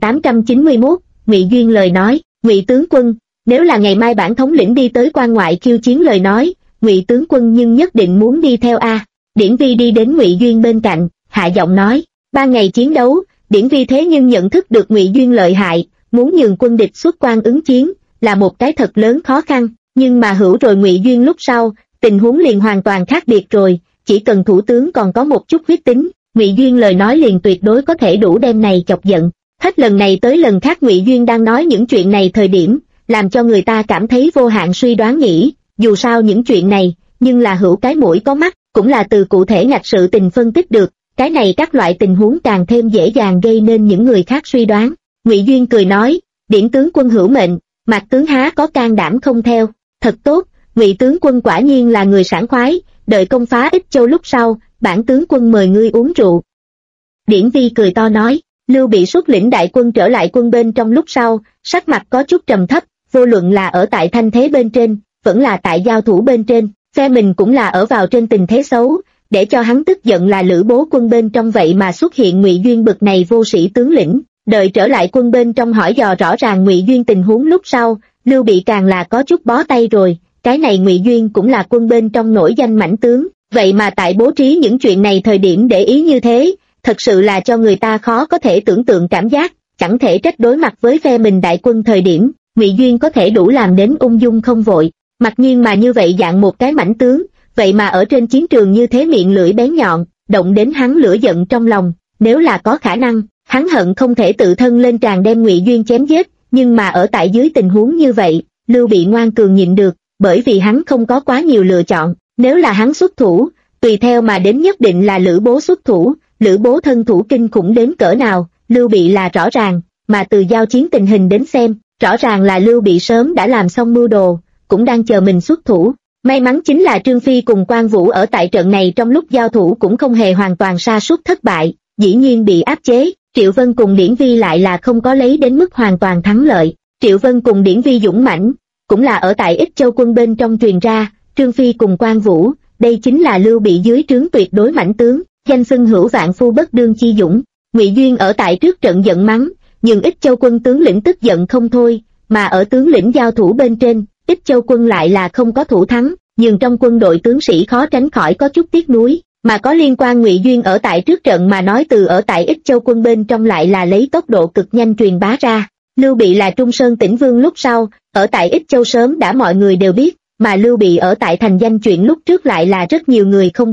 1891, Ngụy Duyên lời nói, Ngụy tướng quân, nếu là ngày mai bản thống lĩnh đi tới quan ngoại khiêu chiến lời nói, Ngụy tướng quân nhưng nhất định muốn đi theo a. Điển Vi đi đến Ngụy Duyên bên cạnh, hạ giọng nói, 3 ngày chiến đấu, Điển Vi thế nhưng nhận thức được Ngụy Duyên lợi hại, muốn nhường quân địch xuất quan ứng chiến, là một cái thật lớn khó khăn, nhưng mà hữu rồi Ngụy Duyên lúc sau, tình huống liền hoàn toàn khác biệt rồi, chỉ cần thủ tướng còn có một chút huyết tính, Ngụy Duyên lời nói liền tuyệt đối có thể đủ đem này chọc giận. Hết lần này tới lần khác Ngụy Duyên đang nói những chuyện này thời điểm, làm cho người ta cảm thấy vô hạn suy đoán nghĩ, dù sao những chuyện này, nhưng là hữu cái mũi có mắt, cũng là từ cụ thể ngạch sự tình phân tích được, cái này các loại tình huống càng thêm dễ dàng gây nên những người khác suy đoán. Ngụy Duyên cười nói, Điển tướng quân hữu mệnh, Mạc tướng há có can đảm không theo, thật tốt, Ngụy tướng quân quả nhiên là người sảng khoái, đợi công phá Ích Châu lúc sau, bản tướng quân mời ngươi uống rượu. Điển Vi cười to nói, Lưu Bị xuất lĩnh đại quân trở lại quân bên trong lúc sau, sắc mặt có chút trầm thấp, vô luận là ở tại thanh thế bên trên, vẫn là tại giao thủ bên trên, phe mình cũng là ở vào trên tình thế xấu, để cho hắn tức giận là Lữ Bố quân bên trong vậy mà xuất hiện Ngụy Duyên bực này vô sĩ tướng lĩnh. Đợi trở lại quân bên trong hỏi dò rõ ràng Ngụy Duyên tình huống lúc sau, Lưu Bị càng là có chút bó tay rồi, cái này Ngụy Duyên cũng là quân bên trong nổi danh mãnh tướng, vậy mà tại bố trí những chuyện này thời điểm để ý như thế, thật sự là cho người ta khó có thể tưởng tượng cảm giác, chẳng thể trách đối mặt với phe mình đại quân thời điểm, Ngụy Duyên có thể đủ làm đến ung dung không vội, mặc nhiên mà như vậy dạng một cái mãnh tướng, vậy mà ở trên chiến trường như thế miệng lưỡi bén nhọn, động đến hắn lửa giận trong lòng, nếu là có khả năng, hắn hận không thể tự thân lên tràng đem Ngụy Duyên chém giết, nhưng mà ở tại dưới tình huống như vậy, Lưu Bị ngoan cường nhịn được, bởi vì hắn không có quá nhiều lựa chọn, nếu là hắn xuất thủ, tùy theo mà đến nhất định là Lữ Bố xuất thủ, Lữ Bố thân thủ kinh khủng đến cỡ nào, Lưu Bị là rõ ràng, mà từ giao chiến tình hình đến xem, rõ ràng là Lưu Bị sớm đã làm xong mưu đồ, cũng đang chờ mình xuất thủ. May mắn chính là Trương Phi cùng Quan Vũ ở tại trận này trong lúc giao thủ cũng không hề hoàn toàn sa sút thất bại, dĩ nhiên bị áp chế, Triệu Vân cùng Điển Vi lại là không có lấy đến mức hoàn toàn thắng lợi. Triệu Vân cùng Điển Vi dũng mãnh, cũng là ở tại Ích Châu quân bên trong truyền ra, Trương Phi cùng Quan Vũ, đây chính là Lưu Bị dưới trướng tuyệt đối mãnh tướng, danh xưng hữu vạn phu bất đương chi dũng. Ngụy Duyên ở tại trước trận giận mắng, nhưng Ích Châu quân tướng lĩnh tức giận không thôi, mà ở tướng lĩnh giao thủ bên trên, Ích Châu quân lại là không có thủ thắng, nhưng trong quân đội tướng sĩ khó tránh khỏi có chút tiếc nuối, mà có liên quan Ngụy Duyên ở tại trước trận mà nói từ ở tại Ích Châu quân bên trong lại là lấy tốc độ cực nhanh truyền bá ra. Lưu Bị là Trung Sơn Tỉnh Vương lúc sau, ở tại Ích Châu sớm đã mọi người đều biết, mà Lưu Bị ở tại thành danh chuyện lúc trước lại là rất nhiều người không biết,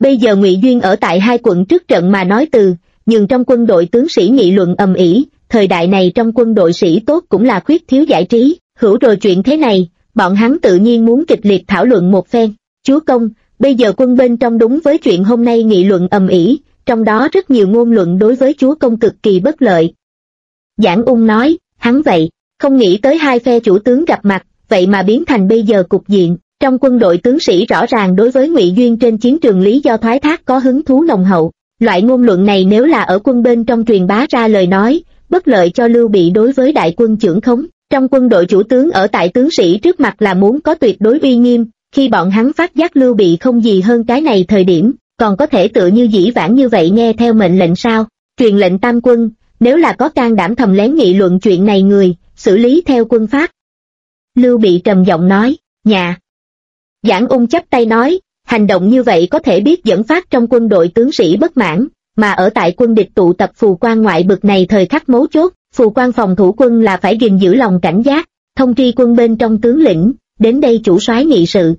Bây giờ Ngụy Duyên ở tại hai quận trước trận mà nói từ, nhưng trong quân đội tướng sĩ nghị luận ầm ĩ, thời đại này trong quân đội sĩ tốt cũng là khuyết thiếu giải trí, hữu rồi chuyện thế này, bọn hắn tự nhiên muốn kịch liệt thảo luận một phen. Chúa công, bây giờ quân bên trong đúng với chuyện hôm nay nghị luận ầm ĩ, trong đó rất nhiều ngôn luận đối với chúa công cực kỳ bất lợi. Giảng Ung nói, hắn vậy, không nghĩ tới hai phe chủ tướng gặp mặt, vậy mà biến thành bây giờ cục diện. Trong quân đội tướng sĩ rõ ràng đối với Ngụy Duyên trên chiến trường lý do thoái thác có hứng thú nồng hậu. Loại ngôn luận này nếu là ở quân bên trong truyền bá ra lời nói, bất lợi cho Lưu Bị đối với đại quân chưởng khống. Trong quân đội chủ tướng ở tại tướng sĩ trước mặt là muốn có tuyệt đối uy nghiêm, khi bọn hắn phát giác Lưu Bị không gì hơn cái này thời điểm, còn có thể tựa như dĩ vãng như vậy nghe theo mệnh lệnh sao? Truyền lệnh tam quân, nếu là có can đảm thầm lén nghị luận chuyện này người, xử lý theo quân pháp. Lưu Bị trầm giọng nói, nhà. Giảng Ung chắp tay nói, hành động như vậy có thể biết dẫn phát trong quân đội tướng sĩ bất mãn, mà ở tại quân địch tụ tập phù quan ngoại bực này thời khắc mấu chốt, phù quan phòng thủ quân là phải gìn giữ lòng cảnh giác, thông tri quân bên trong tướng lĩnh, đến đây chủ soái nghị sự.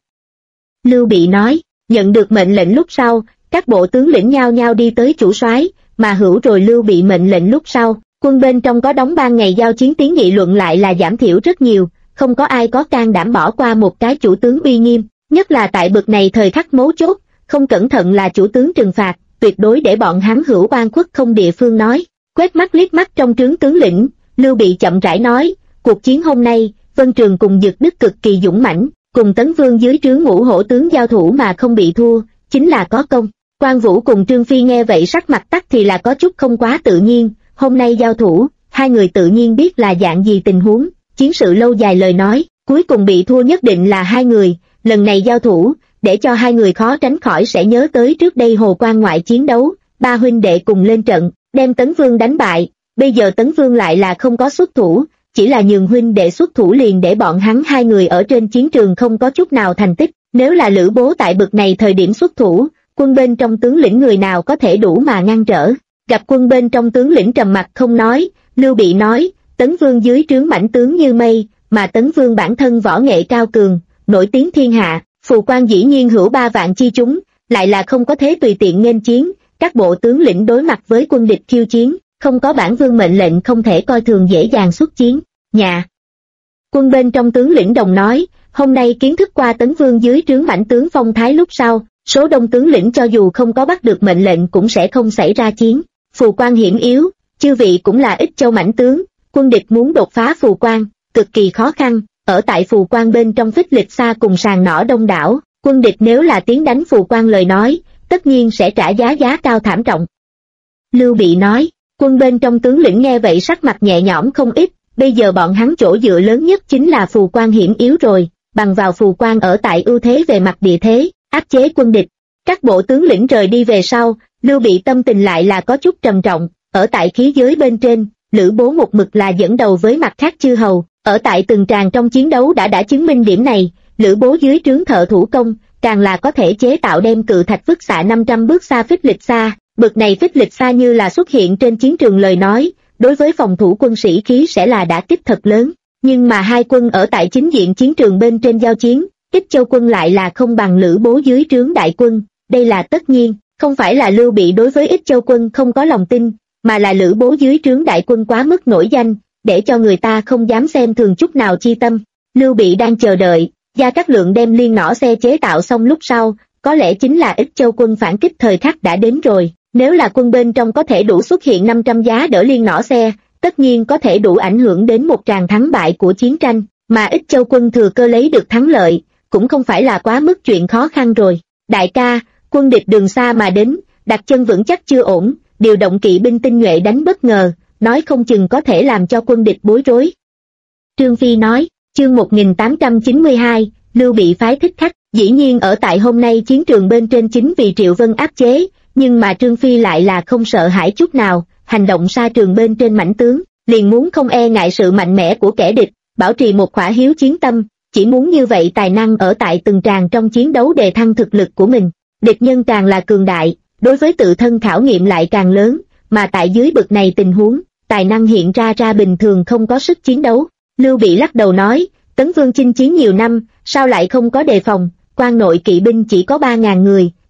Lưu Bị nói, nhận được mệnh lệnh lúc sau, các bộ tướng lĩnh nhao nhao đi tới chủ soái, mà hữu rồi Lưu Bị mệnh lệnh lúc sau, quân bên trong có đóng ban ngày giao chiến tiếng nghị luận lại là giảm thiểu rất nhiều, không có ai có can đảm bỏ qua một cái chủ tướng uy nghiêm, nhất là tại bực này thời khắc mấu chốt, không cẩn thận là chủ tướng trừng phạt, tuyệt đối để bọn hắn hữu oan khuất không địa phương nói. Quét mắt liếc mắt trong trướng tướng lĩnh, Lưu Bị chậm rãi nói, cuộc chiến hôm nay, Vân Trường cùng Dực Đức cực kỳ dũng mãnh, cùng Tấn Vương dưới trướng Ngũ Hổ tướng giao thủ mà không bị thua, chính là có công. Quan Vũ cùng Trương Phi nghe vậy sắc mặt tắc thì là có chút không quá tự nhiên, hôm nay giao thủ, hai người tự nhiên biết là dạng gì tình huống, chiến sự lâu dài lời nói, cuối cùng bị thua nhất định là hai người, lần này giao thủ, để cho hai người khó tránh khỏi sẽ nhớ tới trước đây Hồ Quan ngoại chiến đấu, ba huynh đệ cùng lên trận, đem Tấn Vương đánh bại, bây giờ Tấn Vương lại là không có xuất thủ, chỉ là nhường huynh đệ xuất thủ liền để bọn hắn hai người ở trên chiến trường không có chút nào thành tích, nếu là Lữ Bố tại bực này thời điểm xuất thủ, quân bên trong tướng lĩnh người nào có thể đủ mà ngăn trở. Gặp quân bên trong tướng lĩnh trầm mặc không nói, Lưu Bị nói, Tấn Vương dưới trướng mãnh tướng như mây, mà Tấn Vương bản thân võ nghệ cao cường, nổi tiếng thiên hạ, phù quan dĩ nhiên hữu 3 vạn chi chúng, lại là không có thế tùy tiện nghênh chiến, các bộ tướng lĩnh đối mặt với quân địch khiêu chiến, không có bản vương mệnh lệnh không thể coi thường dễ dàng xuất chiến. Nhà quân bên trong tướng lĩnh đồng nói, hôm nay kiến thức qua Tấn Vương dưới trướng mãnh tướng phong thái lúc sau, số đông tướng lĩnh cho dù không có bắt được mệnh lệnh cũng sẽ không xảy ra chiến. Phù quan hiểm yếu, chư vị cũng là ít châu mãnh tướng, quân địch muốn đột phá phù quan, cực kỳ khó khăn, ở tại phù quan bên trong phích lịch xa cùng sàn nỏ đông đảo, quân địch nếu là tiến đánh phù quan lời nói, tất nhiên sẽ trả giá cao thảm trọng. Lưu Bị nói, quân bên trong tướng lĩnh nghe vậy sắc mặt nhẹ nhõm không ít, bây giờ bọn hắn chỗ dựa lớn nhất chính là phù quan hiểm yếu rồi, bằng vào phù quan ở tại ưu thế về mặt địa thế, áp chế quân địch. Các bộ tướng lĩnh rời đi về sau, Lưu Bị tâm tình lại là có chút trầm trọng, ở tại khí giới bên trên, Lữ Bố một mực là dẫn đầu với mặt khác chư hầu, ở tại từng tràng trong chiến đấu đã chứng minh điểm này, Lữ Bố dưới trướng thợ thủ công, càng là có thể chế tạo đem cự thạch vứt xạ 500 bước xa phích lịch xa, bực này phích lịch xa như là xuất hiện trên chiến trường lời nói, đối với phòng thủ quân sĩ khí sẽ là đả kích thật lớn, nhưng mà hai quân ở tại chính diện chiến trường bên trên giao chiến, Ích Châu quân lại là không bằng Lữ Bố dưới trướng đại quân, đây là tất nhiên, không phải là Lưu Bị đối với Ích Châu quân không có lòng tin, mà là Lữ Bố dưới trướng đại quân quá mức nổi danh, để cho người ta không dám xem thường chút nào chi tâm. Lưu Bị đang chờ đợi, Gia Cát Lượng đem liên nỏ xe chế tạo xong lúc sau, có lẽ chính là Ích Châu quân phản kích thời khắc đã đến rồi, nếu là quân bên trong có thể đủ xuất hiện 500 giá đỡ liên nỏ xe, tất nhiên có thể đủ ảnh hưởng đến một tràng thắng bại của chiến tranh, mà Ích Châu quân thừa cơ lấy được thắng lợi, cũng không phải là quá mức chuyện khó khăn rồi. Đại ca, quân địch đường xa mà đến, đặt chân vững chắc chưa ổn, điều động kỵ binh tinh nhuệ đánh bất ngờ, nói không chừng có thể làm cho quân địch bối rối. Trương Phi nói, chương 1892, Lưu Bị phái thích khách, dĩ nhiên ở tại hôm nay chiến trường bên trên chính vì Triệu Vân áp chế, nhưng mà Trương Phi lại là không sợ hãi chút nào, hành động xa trường bên trên mãnh tướng, liền muốn không e ngại sự mạnh mẽ của kẻ địch, bảo trì một khỏa hiếu chiến tâm, chỉ muốn như vậy tài năng ở tại từng tràng trong chiến đấu đề thăng thực lực của mình. Địch nhân càng là cường đại, đối với tự thân khảo nghiệm lại càng lớn, mà tại dưới bực này tình huống, tài năng hiện ra bình thường không có sức chiến đấu. Lưu Bị lắc đầu nói, Tấn Vương chinh chiến nhiều năm, sao lại không có đề phòng, quan nội kỵ binh chỉ có 3.000 người,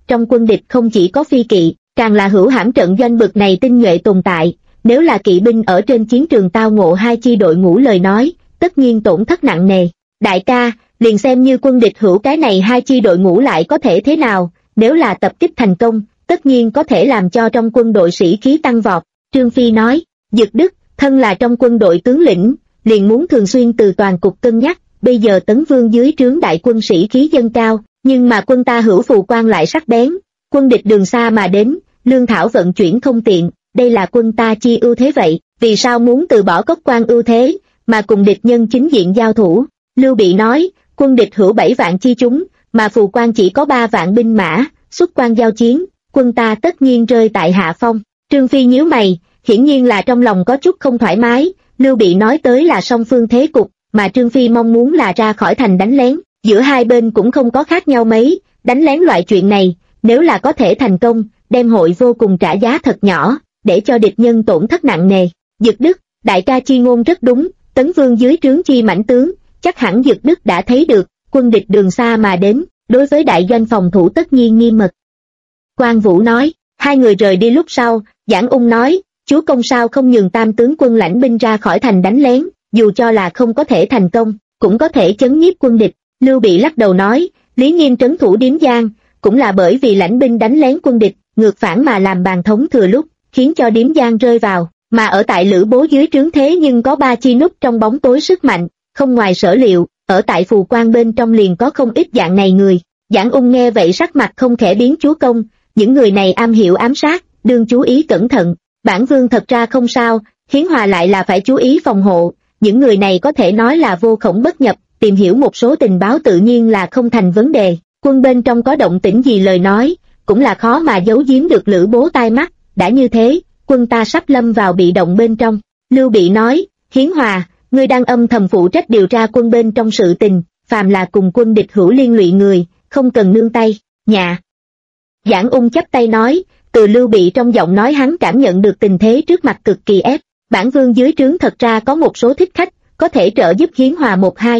trong quân địch không chỉ có phi kỵ, càng là hữu hãm trận doanh bực này tinh nhuệ tồn tại, nếu là kỵ binh ở trên chiến trường tao ngộ hai chi đội ngũ lời nói, tất nhiên tổn thất nặng nề. Đại ca, liền xem như quân địch hữu cái này hai chi đội ngũ lại có thể thế nào, nếu là tập kích thành công, tất nhiên có thể làm cho trong quân đội sĩ khí tăng vọt. Trương Phi nói, Dực Đức, thân là trong quân đội tướng lĩnh, liền muốn thường xuyên từ toàn cục cân nhắc, bây giờ Tấn Vương dưới trướng đại quân sĩ khí dâng cao, nhưng mà quân ta hữu phù quan lại sắc bén, quân địch đường xa mà đến, lương thảo vận chuyển không tiện, đây là quân ta chi ưu thế vậy, vì sao muốn từ bỏ cốc quan ưu thế, mà cùng địch nhân chính diện giao thủ? Lưu Bị nói, quân địch hữu 7 vạn chi chúng, mà phù quan chỉ có 3 vạn binh mã, xuất quan giao chiến, quân ta tất nhiên rơi tại hạ phong. Trương Phi nhíu mày, hiển nhiên là trong lòng có chút không thoải mái. Lưu Bị nói tới là song phương thế cục, mà Trương Phi mong muốn là ra khỏi thành đánh lén, giữa hai bên cũng không có khác nhau mấy, đánh lén loại chuyện này, nếu là có thể thành công, đem hội vô cùng trả giá thật nhỏ, để cho địch nhân tổn thất nặng nề. Dực Đức, đại ca chi ngôn rất đúng, Tấn Vương dưới trướng chi mãnh tướng, chắc hẳn Dực Đức đã thấy được, quân địch đường xa mà đến, đối với đại doanh phòng thủ tất nhiên nghiêm mật. Quan Vũ nói, hai người rời đi lúc sau, Giảng Ung nói, chúa công sao không nhường tam tướng quân lãnh binh ra khỏi thành đánh lén, dù cho là không có thể thành công, cũng có thể chấn nhiếp quân địch. Lưu Bị lắc đầu nói, Lý Nghiêm trấn thủ Điếm Giang, cũng là bởi vì lãnh binh đánh lén quân địch, ngược phản mà làm bàn thống thừa lúc, khiến cho Điếm Giang rơi vào, mà ở tại Lữ Bố dưới trướng thế nhưng có 3 chi núp trong bóng tối sức mạnh, không ngoài sở liệu, ở tại phù quan bên trong liền có không ít dạng này người. Giảng Ung nghe vậy sắc mặt không khẽ biến, chúa công, những người này am hiểu ám sát, đương chú ý cẩn thận. Bản vương thật ra không sao, Hiến Hòa lại là phải chú ý phòng hộ, những người này có thể nói là vô khổng bất nhập, tìm hiểu một số tình báo tự nhiên là không thành vấn đề. Quân bên trong có động tĩnh gì lời nói, cũng là khó mà giấu giếm được Lữ Bố tai mắt, đã như thế, quân ta sắp lâm vào bị động bên trong. Lưu Bị nói, Hiến Hòa, ngươi đang âm thầm phụ trách điều tra quân bên trong sự tình, phàm là cùng quân địch hữu liên lụy người, không cần nương tay. Dạ. Giảng Ung chắp tay nói, từ Lưu Bị trong giọng nói hắn cảm nhận được tình thế trước mặt cực kỳ ép, bản vương dưới trướng thật ra có một số thích khách, có thể trợ giúp Hiến Hòa 1-2.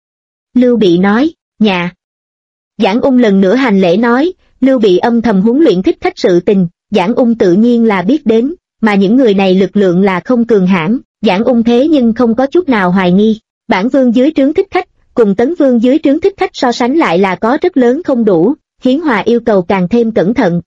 Lưu Bị nói, dạ. Giảng Ung lần nữa hành lễ nói, Lưu Bị âm thầm huấn luyện thích khách sự tình, Giảng Ung tự nhiên là biết đến, mà những người này lực lượng là không cường hãn, Giảng Ung thế nhưng không có chút nào hoài nghi. Bản vương dưới trướng thích khách, cùng Tấn Vương dưới trướng thích khách so sánh lại là có rất lớn không đủ, Hiến Hòa yêu cầu càng thêm cẩn thận.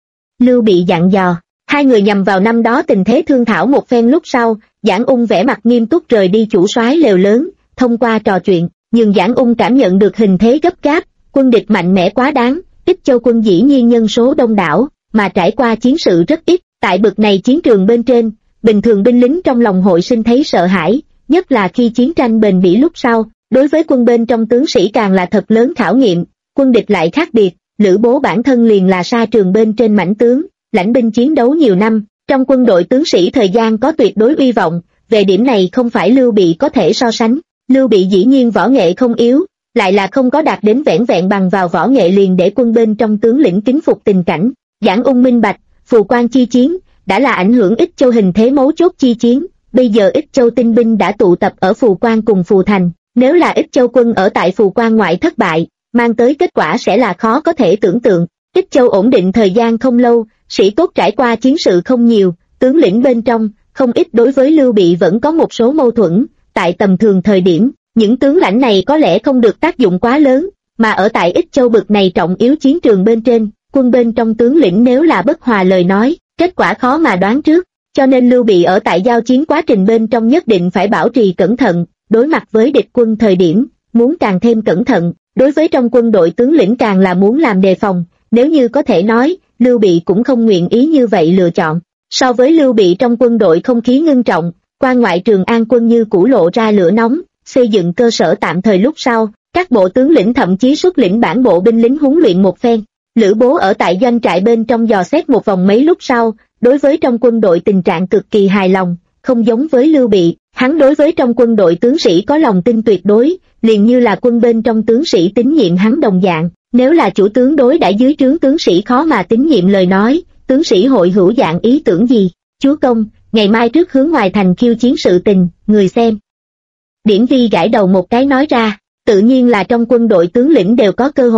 Lưu Bị dặn dò, hai người nhằm vào năm đó tình thế thương thảo một phen lúc sau, Giảng Ung vẻ mặt nghiêm túc rời đi chủ soái lều lớn, thông qua trò chuyện, nhưng Giảng Ung cảm nhận được hình thế gấp gáp, quân địch mạnh mẽ quá đáng, Ích Châu quân dĩ nhiên nhân số đông đảo, mà trải qua chiến sự rất ít, tại bực này chiến trường bên trên, bình thường binh lính trong lòng hội sinh thấy sợ hãi, nhất là khi chiến tranh bền bỉ lúc sau, đối với quân bên trong tướng sĩ càng là thật lớn khảo nghiệm. Quân địch lại khác biệt, Lữ Bố bản thân liền là sa trường bên trên mãnh tướng, lãnh binh chiến đấu nhiều năm, trong quân đội tướng sĩ thời gian có tuyệt đối uy vọng, về điểm này không phải Lưu Bị có thể so sánh. Lưu Bị dĩ nhiên võ nghệ không yếu, lại là không có đạt đến vẻn vẹn bằng vào võ nghệ liền để quân bên trong tướng lĩnh kính phục tình cảnh. Giảng Ung minh bạch, phù quan chi chiến, đã là ảnh hưởng Ích Châu hình thế mấu chốt chi chiến, bây giờ Ích Châu tinh binh đã tụ tập ở phù quan cùng phù thành, nếu là Ích Châu quân ở tại phù quan ngoại thất bại, mang tới kết quả sẽ là khó có thể tưởng tượng. Ích Châu ổn định thời gian không lâu, sĩ tốt trải qua chiến sự không nhiều, tướng lĩnh bên trong, không ít đối với Lưu Bị vẫn có một số mâu thuẫn, tại tầm thường thời điểm, những tướng lãnh này có lẽ không được tác dụng quá lớn, mà ở tại Ích Châu bực này trọng yếu chiến trường bên trên, quân bên trong tướng lĩnh nếu là bất hòa lời nói, kết quả khó mà đoán trước, cho nên Lưu Bị ở tại giao chiến quá trình bên trong nhất định phải bảo trì cẩn thận, đối mặt với địch quân thời điểm, muốn càng thêm cẩn thận, đối với trong quân đội tướng lĩnh càng là muốn làm đề phòng, nếu như có thể nói, Lưu Bị cũng không nguyện ý như vậy lựa chọn. So với Lưu Bị trong quân đội không khí ngưng trọng, quan ngoại Trường An quân như cũ lộ ra lửa nóng, xây dựng cơ sở tạm thời lúc sau, các bộ tướng lĩnh thậm chí xuất lĩnh bản bộ binh lính huấn luyện một phen. Lữ Bố ở tại doanh trại bên trong dò xét một vòng mấy lúc sau, đối với trong quân đội tình trạng cực kỳ hài lòng, không giống với Lưu Bị, hắn đối với trong quân đội tướng sĩ có lòng tin tuyệt đối, liền như là quân bên trong tướng sĩ tín nhiệm hắn đồng dạng. Nếu là chủ tướng đối đãi dưới trướng tướng sĩ khó mà tín nhiệm lời nói, tướng sĩ hội hữu dạng ý tưởng gì? Chúa công, ngày mai trước hướng ngoài thành khiêu chiến sự tình, người xem. Điển Vi gãi đầu một cái nói ra, tự nhiên là trong quân đội tướng lĩnh đều có cơ hội,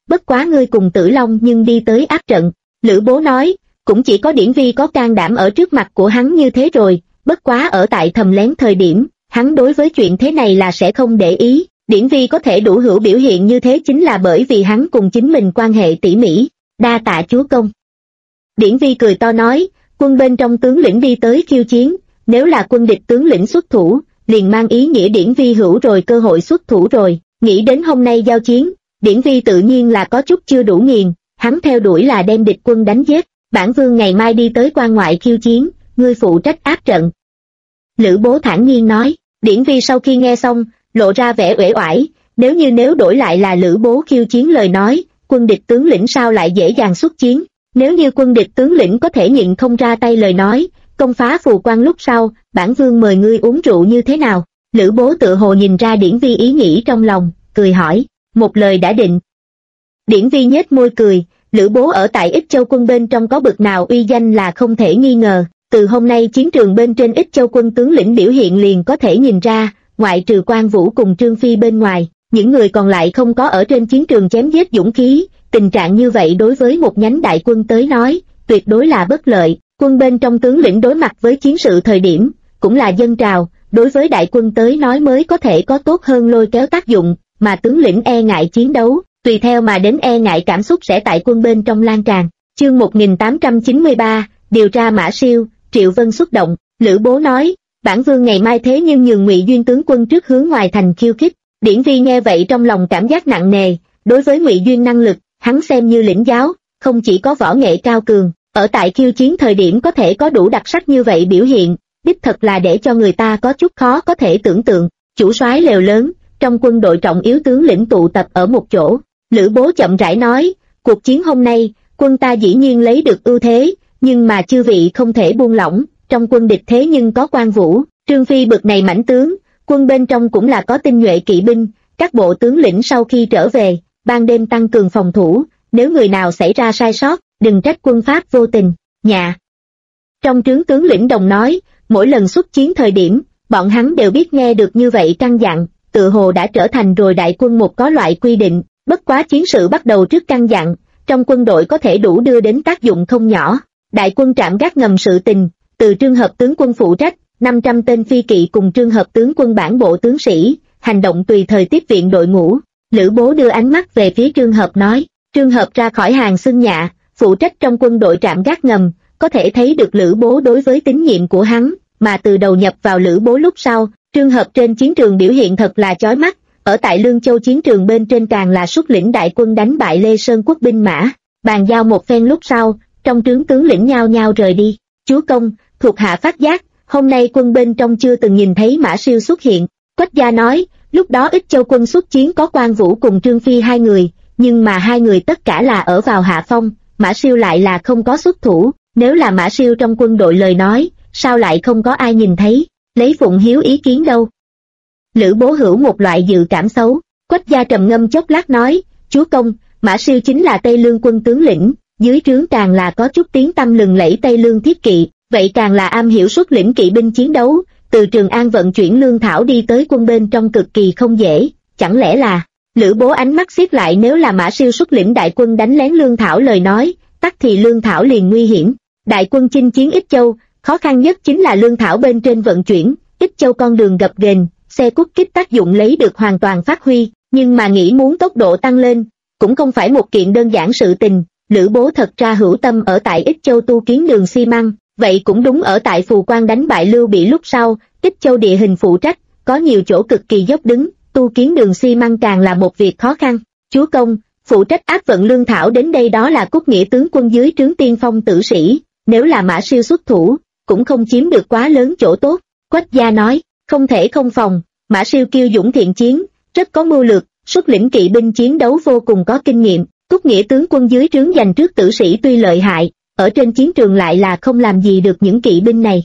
bất quá ngươi cùng Tử Long nhưng đi tới áp trận. Lữ Bố nói, cũng chỉ có Điển Vi có can đảm ở trước mặt của hắn như thế rồi, bất quá ở tại thầm lén thời điểm, hắn đối với chuyện thế này là sẽ không để ý. Điển Vi có thể đủ hữu biểu hiện như thế chính là bởi vì hắn cùng chính mình quan hệ tỉ mỉ. Đa tạ chúa công. Điển Vi cười to nói, quân bên trong tướng lĩnh đi tới khiêu chiến, nếu là quân địch tướng lĩnh xuất thủ, liền mang ý nghĩa Điển Vi hữu rồi cơ hội xuất thủ rồi. Nghĩ đến hôm nay giao chiến, Điển Vi tự nhiên là có chút chưa đủ nghiền, hắn theo đuổi là đem địch quân đánh giết. Bản vương ngày mai đi tới quan ngoại khiêu chiến, ngươi phụ trách áp trận. Lữ Bố thản nhiên nói. Điển Vi sau khi nghe xong, lộ ra vẻ uể oải, nếu đổi lại là Lữ Bố khiêu chiến lời nói, quân địch tướng lĩnh sao lại dễ dàng xuất chiến. Nếu như quân địch tướng lĩnh có thể nhịn không ra tay lời nói, công phá phù quan lúc sau, bản vương mời ngươi uống rượu như thế nào? Lữ Bố tự hồ nhìn ra Điển Vi ý nghĩ trong lòng, cười hỏi, một lời đã định. Điển Vi nhếch môi cười, Lữ Bố ở tại Ích Châu quân bên trong có bực nào uy danh là không thể nghi ngờ, từ hôm nay chiến trường bên trên Ích Châu quân tướng lĩnh biểu hiện liền có thể nhìn ra, ngoại trừ Quan Vũ cùng Trương Phi bên ngoài, những người còn lại không có ở trên chiến trường chém giết dũng khí, tình trạng như vậy đối với một nhánh đại quân tới nói, tuyệt đối là bất lợi. Quân bên trong tướng lĩnh đối mặt với chiến sự thời điểm, cũng là dân trào, đối với đại quân tới nói mới có thể có tốt hơn lôi kéo tác dụng, mà tướng lĩnh e ngại chiến đấu, tùy theo mà đến e ngại cảm xúc sẽ tại quân bên trong lan tràn. Chương 1893, điều tra Mã Siêu, Triệu Vân xuất động. Lữ Bố nói, bản vương ngày mai thế nhưng nhường Ngụy Duyên tướng quân trước hướng ngoài thành khiêu khích. Điển Vi nghe vậy trong lòng cảm giác nặng nề, đối với Ngụy Duyên năng lực, hắn xem như lĩnh giáo, không chỉ có võ nghệ cao cường, ở tại khiêu chiến thời điểm có thể có đủ đặc sắc như vậy biểu hiện, đích thật là để cho người ta có chút khó có thể tưởng tượng. Chủ soái lều lớn, trong quân đội trọng yếu tướng lĩnh tụ tập ở một chỗ, Lữ Bố chậm rãi nói, cuộc chiến hôm nay, quân ta dĩ nhiên lấy được ưu thế, nhưng mà chư vị không thể buông lỏng, trong quân địch thế nhưng có Quan Vũ, Trương Phi bực này mãnh tướng, quân bên trong cũng là có tinh nhuệ kỵ binh, các bộ tướng lĩnh sau khi trở về, ban đêm tăng cường phòng thủ, nếu người nào xảy ra sai sót, đừng trách quân Pháp vô tình. Nhà trong trướng tướng lĩnh đồng nói, mỗi lần xuất chiến thời điểm, bọn hắn đều biết nghe được như vậy căn dặn, tự hồ đã trở thành rồi đại quân một có loại quy định, bất quá chiến sự bắt đầu trước căn dặn, trong quân đội có thể đủ đưa đến tác dụng không nhỏ. Đại quân trạm gác ngầm sự tình, từ Trương Hợp tướng quân phụ trách, 500 tên phi kỵ cùng Trương Hợp tướng quân bản bộ tướng sĩ, hành động tùy thời tiếp viện đội ngũ. Lữ Bố đưa ánh mắt về phía Trương Hợp nói, Trương Hợp ra khỏi hàng xưng nhạ, phụ trách trong quân đội trạm gác ngầm, có thể thấy được Lữ Bố đối với tín nhiệm của hắn, mà từ đầu nhập vào Lữ Bố lúc sau, Trương Hợp trên chiến trường biểu hiện thật là chói mắt, ở tại Lương Châu chiến trường bên trên càng là xuất lĩnh đại quân đánh bại Lê Sơn quốc binh mã, bàn giao một phen lúc sau, trong trướng tướng lĩnh nhao nhao rời đi. Chúa công, thuộc hạ phát giác, hôm nay quân bên trong chưa từng nhìn thấy Mã Siêu xuất hiện. Quách gia nói, lúc đó Ích Châu quân xuất chiến có Quan Vũ cùng Trương Phi hai người, nhưng mà hai người tất cả là ở vào hạ phong, Mã Siêu lại là không có xuất thủ, nếu là Mã Siêu trong quân đội lời nói, sao lại không có ai nhìn thấy, lấy Phụng Hiếu ý kiến đâu. Lữ Bố hữu một loại dự cảm xấu, Quách gia trầm ngâm chốc lát nói, chúa công, Mã Siêu chính là Tây Lương quân tướng lĩnh, dưới trướng càng là có chút tiếng tăm lừng lẫy Tây Lương thiết kỵ, vậy càng là am hiểu xuất lĩnh kỵ binh chiến đấu, từ Trường An vận chuyển lương thảo đi tới quân bên trong cực kỳ không dễ, chẳng lẽ là... Lữ Bố ánh mắt xiết lại, nếu là Mã Siêu xuất lĩnh đại quân đánh lén lương thảo lời nói, tắc thì lương thảo liền nguy hiểm. Đại quân chinh chiến Ích Châu, khó khăn nhất chính là lương thảo bên trên vận chuyển, Ích Châu con đường gập ghềnh, xe cút kích tác dụng lấy được hoàn toàn phát huy, nhưng mà nghĩ muốn tốc độ tăng lên, cũng không phải một kiện đơn giản sự tình. Lữ Bố thật ra hữu tâm ở tại Ích Châu tu kiến đường xi măng, vậy cũng đúng ở tại Phù Quan đánh bại Lưu Bị lúc sau, Ích Châu địa hình phụ trách, có nhiều chỗ cực kỳ dốc đứng, tu kiến đường xi măng càng là một việc khó khăn. Chúa công, phụ trách áp vận lương thảo đến đây đó là Cúc Nghĩa tướng quân dưới trướng tiên phong tử sĩ, nếu là Mã Siêu xuất thủ, cũng không chiếm được quá lớn chỗ tốt. Quách gia nói, không thể không phòng, Mã Siêu kiêu dũng thiện chiến, rất có mưu lược, xuất lĩnh kỵ binh chiến đấu vô cùng có kinh nghiệm. Cúc Nghĩa tướng quân dưới trướng dành trước tử sĩ tuy lợi hại, ở trên chiến trường lại là không làm gì được những kỵ binh này.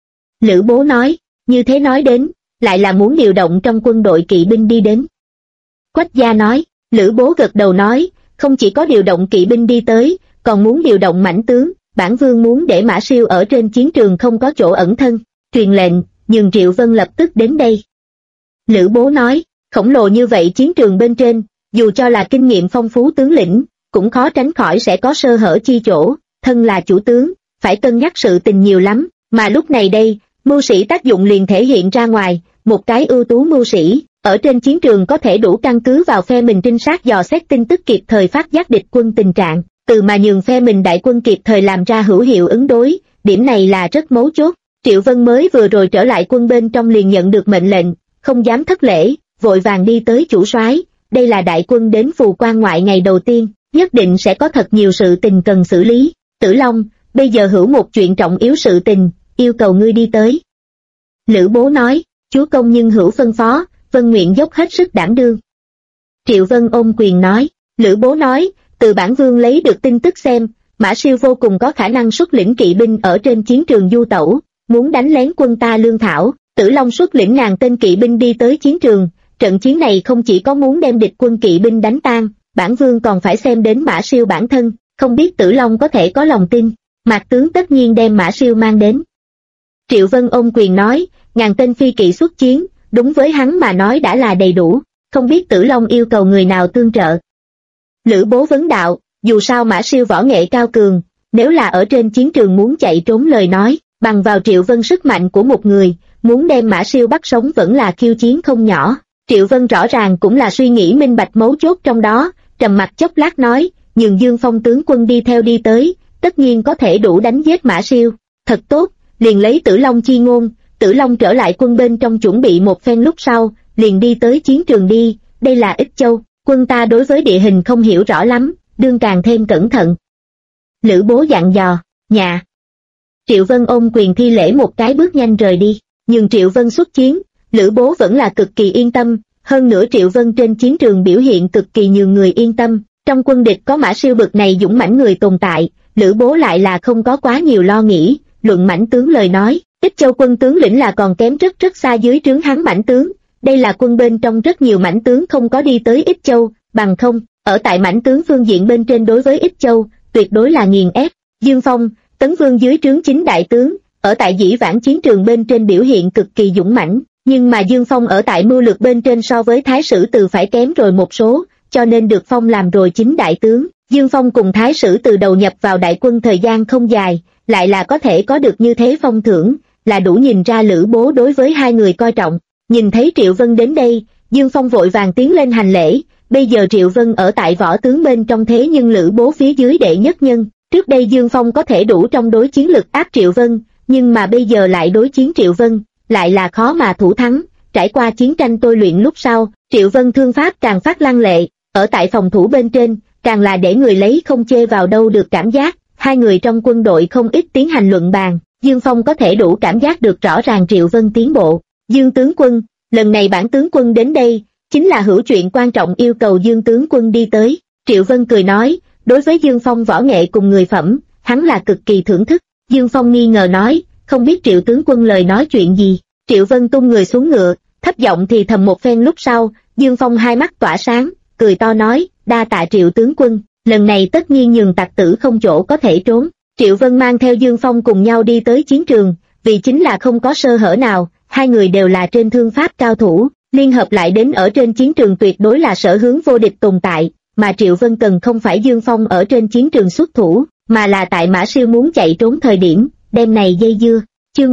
Lữ Bố nói, như thế nói đến, lại là muốn điều động trong quân đội kỵ binh đi đến. Quách gia nói, Lữ Bố gật đầu nói, không chỉ có điều động kỵ binh đi tới, còn muốn điều động mãnh tướng, bản vương muốn để Mã Siêu ở trên chiến trường không có chỗ ẩn thân, truyền lệnh, nhường Triệu Vân lập tức đến đây. Lữ Bố nói, khổng lồ như vậy chiến trường bên trên, dù cho là kinh nghiệm phong phú tướng lĩnh, cũng khó tránh khỏi sẽ có sơ hở chi chỗ, thân là chủ tướng, phải cân nhắc sự tình nhiều lắm, mà lúc này đây, mưu sĩ tác dụng liền thể hiện ra ngoài, một cái ưu tú mưu sĩ, ở trên chiến trường có thể đủ căn cứ vào phe mình trinh sát dò xét tin tức kịp thời phát giác địch quân tình trạng, từ mà nhường phe mình đại quân kịp thời làm ra hữu hiệu ứng đối, điểm này là rất mấu chốt. Triệu Vân mới vừa rồi trở lại quân bên trong liền nhận được mệnh lệnh, không dám thất lễ, vội vàng đi tới chủ soái, đây là đại quân đến Phù Quan ngoại ngày đầu tiên, nhất định sẽ có thật nhiều sự tình cần xử lý. Tử Long, bây giờ hữu một chuyện trọng yếu sự tình, yêu cầu ngươi đi tới. Lữ Bố nói, chúa công nhưng hữu phân phó, Vân nguyện dốc hết sức đảm đương. Triệu Vân ôm quyền nói, Lữ Bố nói, từ bản vương lấy được tin tức xem, Mã Siêu vô cùng có khả năng xuất lĩnh kỵ binh ở trên chiến trường du tẩu, muốn đánh lén quân ta lương thảo. Tử Long xuất lĩnh ngàn tên kỵ binh đi tới chiến trường, trận chiến này không chỉ có muốn đem địch quân kỵ binh đánh tan, bản vương còn phải xem đến Mã Siêu bản thân, không biết Tử Long có thể có lòng tin. Mạc tướng tất nhiên đem Mã Siêu mang đến. Triệu Vân ôm quyền nói, ngàn tên phi kỵ xuất chiến, đúng với hắn mà nói đã là đầy đủ, không biết Tử Long yêu cầu người nào tương trợ. Lữ Bố vấn đạo, dù sao Mã Siêu võ nghệ cao cường, nếu là ở trên chiến trường muốn chạy trốn lời nói, bằng vào Triệu Vân sức mạnh của một người, muốn đem Mã Siêu bắt sống vẫn là khiêu chiến không nhỏ. Triệu Vân rõ ràng cũng là suy nghĩ minh bạch mấu chốt trong đó, trầm mặt chốc lát nói, nhường Dương Phong tướng quân đi theo đi tới, tất nhiên có thể đủ đánh giết Mã Siêu. Thật tốt, liền lấy Tử Long chi ngôn, Tử Long trở lại quân bên trong chuẩn bị một phen lúc sau, liền đi tới chiến trường đi, đây là Ích Châu, quân ta đối với địa hình không hiểu rõ lắm, đương càng thêm cẩn thận. Lữ Bố dặn dò, nhà. Triệu Vân ôm quyền thi lễ một cái bước nhanh rời đi, nhưng Triệu Vân xuất chiến, Lữ Bố vẫn là cực kỳ yên tâm, hơn nữa Triệu Vân trên chiến trường biểu hiện cực kỳ nhường người yên tâm, trong quân địch có Mã Siêu bực này dũng mãnh người tồn tại, Lữ Bố lại là không có quá nhiều lo nghĩ, luận mãnh tướng lời nói, Ích Châu quân tướng lĩnh là còn kém rất xa dưới trướng hắn mãnh tướng, đây là quân bên trong rất nhiều mãnh tướng không có đi tới Ích Châu, bằng không, ở tại mãnh tướng phương diện bên trên đối với Ích Châu, tuyệt đối là nghiền ép. Dương Phong, Tấn Vương dưới trướng chính đại tướng, ở tại dĩ vãng chiến trường bên trên biểu hiện cực kỳ dũng mãnh, nhưng mà Dương Phong ở tại mưu lược bên trên so với Thái Sử Từ phải kém rồi một số, cho nên được phong làm rồi chính đại tướng. Dương Phong cùng Thái Sử Từ đầu nhập vào đại quân thời gian không dài, lại là có thể có được như thế phong thưởng, là đủ nhìn ra Lữ Bố đối với hai người coi trọng. Nhìn thấy Triệu Vân đến đây, Dương Phong vội vàng tiến lên hành lễ, bây giờ Triệu Vân ở tại võ tướng bên trong thế nhưng Lữ Bố phía dưới đệ nhất nhân, trước đây Dương Phong có thể đủ trong đối chiến lực áp Triệu Vân, nhưng mà bây giờ lại đối chiến Triệu Vân, lại là khó mà thủ thắng, trải qua chiến tranh tôi luyện lúc sau, Triệu Vân thương pháp càng phát lăng lệ, ở tại phòng thủ bên trên, càng là để người lấy không chê vào đâu được cảm giác, hai người trong quân đội không ít tiến hành luận bàn, Dương Phong có thể đủ cảm giác được rõ ràng Triệu Vân tiến bộ. Dương tướng quân, lần này bản tướng quân đến đây, chính là hữu chuyện quan trọng yêu cầu Dương tướng quân đi tới. Triệu Vân cười nói, đối với Dương Phong võ nghệ cùng người phẩm, hắn là cực kỳ thưởng thức. Dương Phong nghi ngờ nói, không biết Triệu tướng quân lời nói chuyện gì. Triệu Vân tung người xuống ngựa, thấp giọng thì thầm một phen lúc sau, Dương Phong hai mắt tỏa sáng, cười to nói, đa tạ Triệu tướng quân, lần này tất nhiên nhường tặc tử không chỗ có thể trốn. Triệu Vân mang theo Dương Phong cùng nhau đi tới chiến trường, vì chính là không có sơ hở nào, hai người đều là trên thương pháp cao thủ, liên hợp lại đến ở trên chiến trường tuyệt đối là sở hướng vô địch tồn tại, mà Triệu Vân cần không phải Dương Phong ở trên chiến trường xuất thủ, mà là tại Mã Siêu muốn chạy trốn thời điểm, đêm này dây dưa. Chương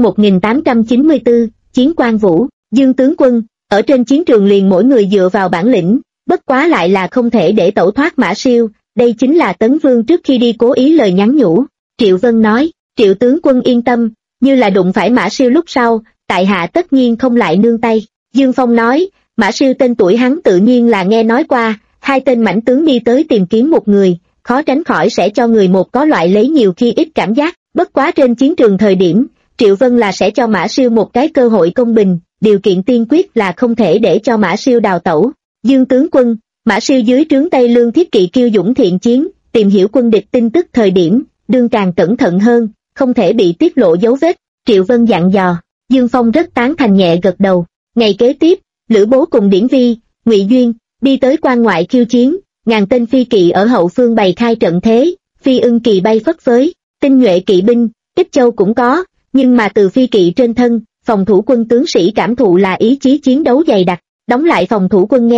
1894, Chiến Quan Vũ. Dương tướng quân, ở trên chiến trường liền mỗi người dựa vào bản lĩnh, bất quá lại là không thể để tẩu thoát Mã Siêu, đây chính là Tấn Vương trước khi đi cố ý lời nhắn nhủ. Triệu Vân nói, Triệu tướng quân yên tâm, như là đụng phải Mã Siêu lúc sau, tại hạ tất nhiên không lại nương tay. Dương Phong nói, Mã Siêu tên tuổi hắn tự nhiên là nghe nói qua, hai tên mãnh tướng đi tới tìm kiếm một người, khó tránh khỏi sẽ cho người một có loại lấy nhiều khi ít cảm giác, bất quá trên chiến trường thời điểm, Triệu Vân là sẽ cho Mã Siêu một cái cơ hội công bình, điều kiện tiên quyết là không thể để cho Mã Siêu đào tẩu. Dương tướng quân, Mã Siêu dưới trướng Tây Lương Thiết Kỵ kiêu dũng thiện chiến, tìm hiểu quân địch tin tức thời điểm, đương càng cẩn thận hơn, không thể bị tiết lộ dấu vết. Triệu Vân dặn dò, Dương Phong rất tán thành nhẹ gật đầu. Ngày kế tiếp, Lữ Bố cùng Điển Vi, Ngụy Duyên đi tới quan ngoại khiêu chiến, ngàn tên phi kỵ ở hậu phương bày khai trận thế, phi ưng kỳ bay phất phới, tinh nhuệ kỵ binh, Ích Châu cũng có, nhưng mà từ phi kỵ trên thân, phòng thủ quân tướng sĩ cảm thụ là ý chí chiến đấu dày đặc, đóng lại phòng thủ quân nghe,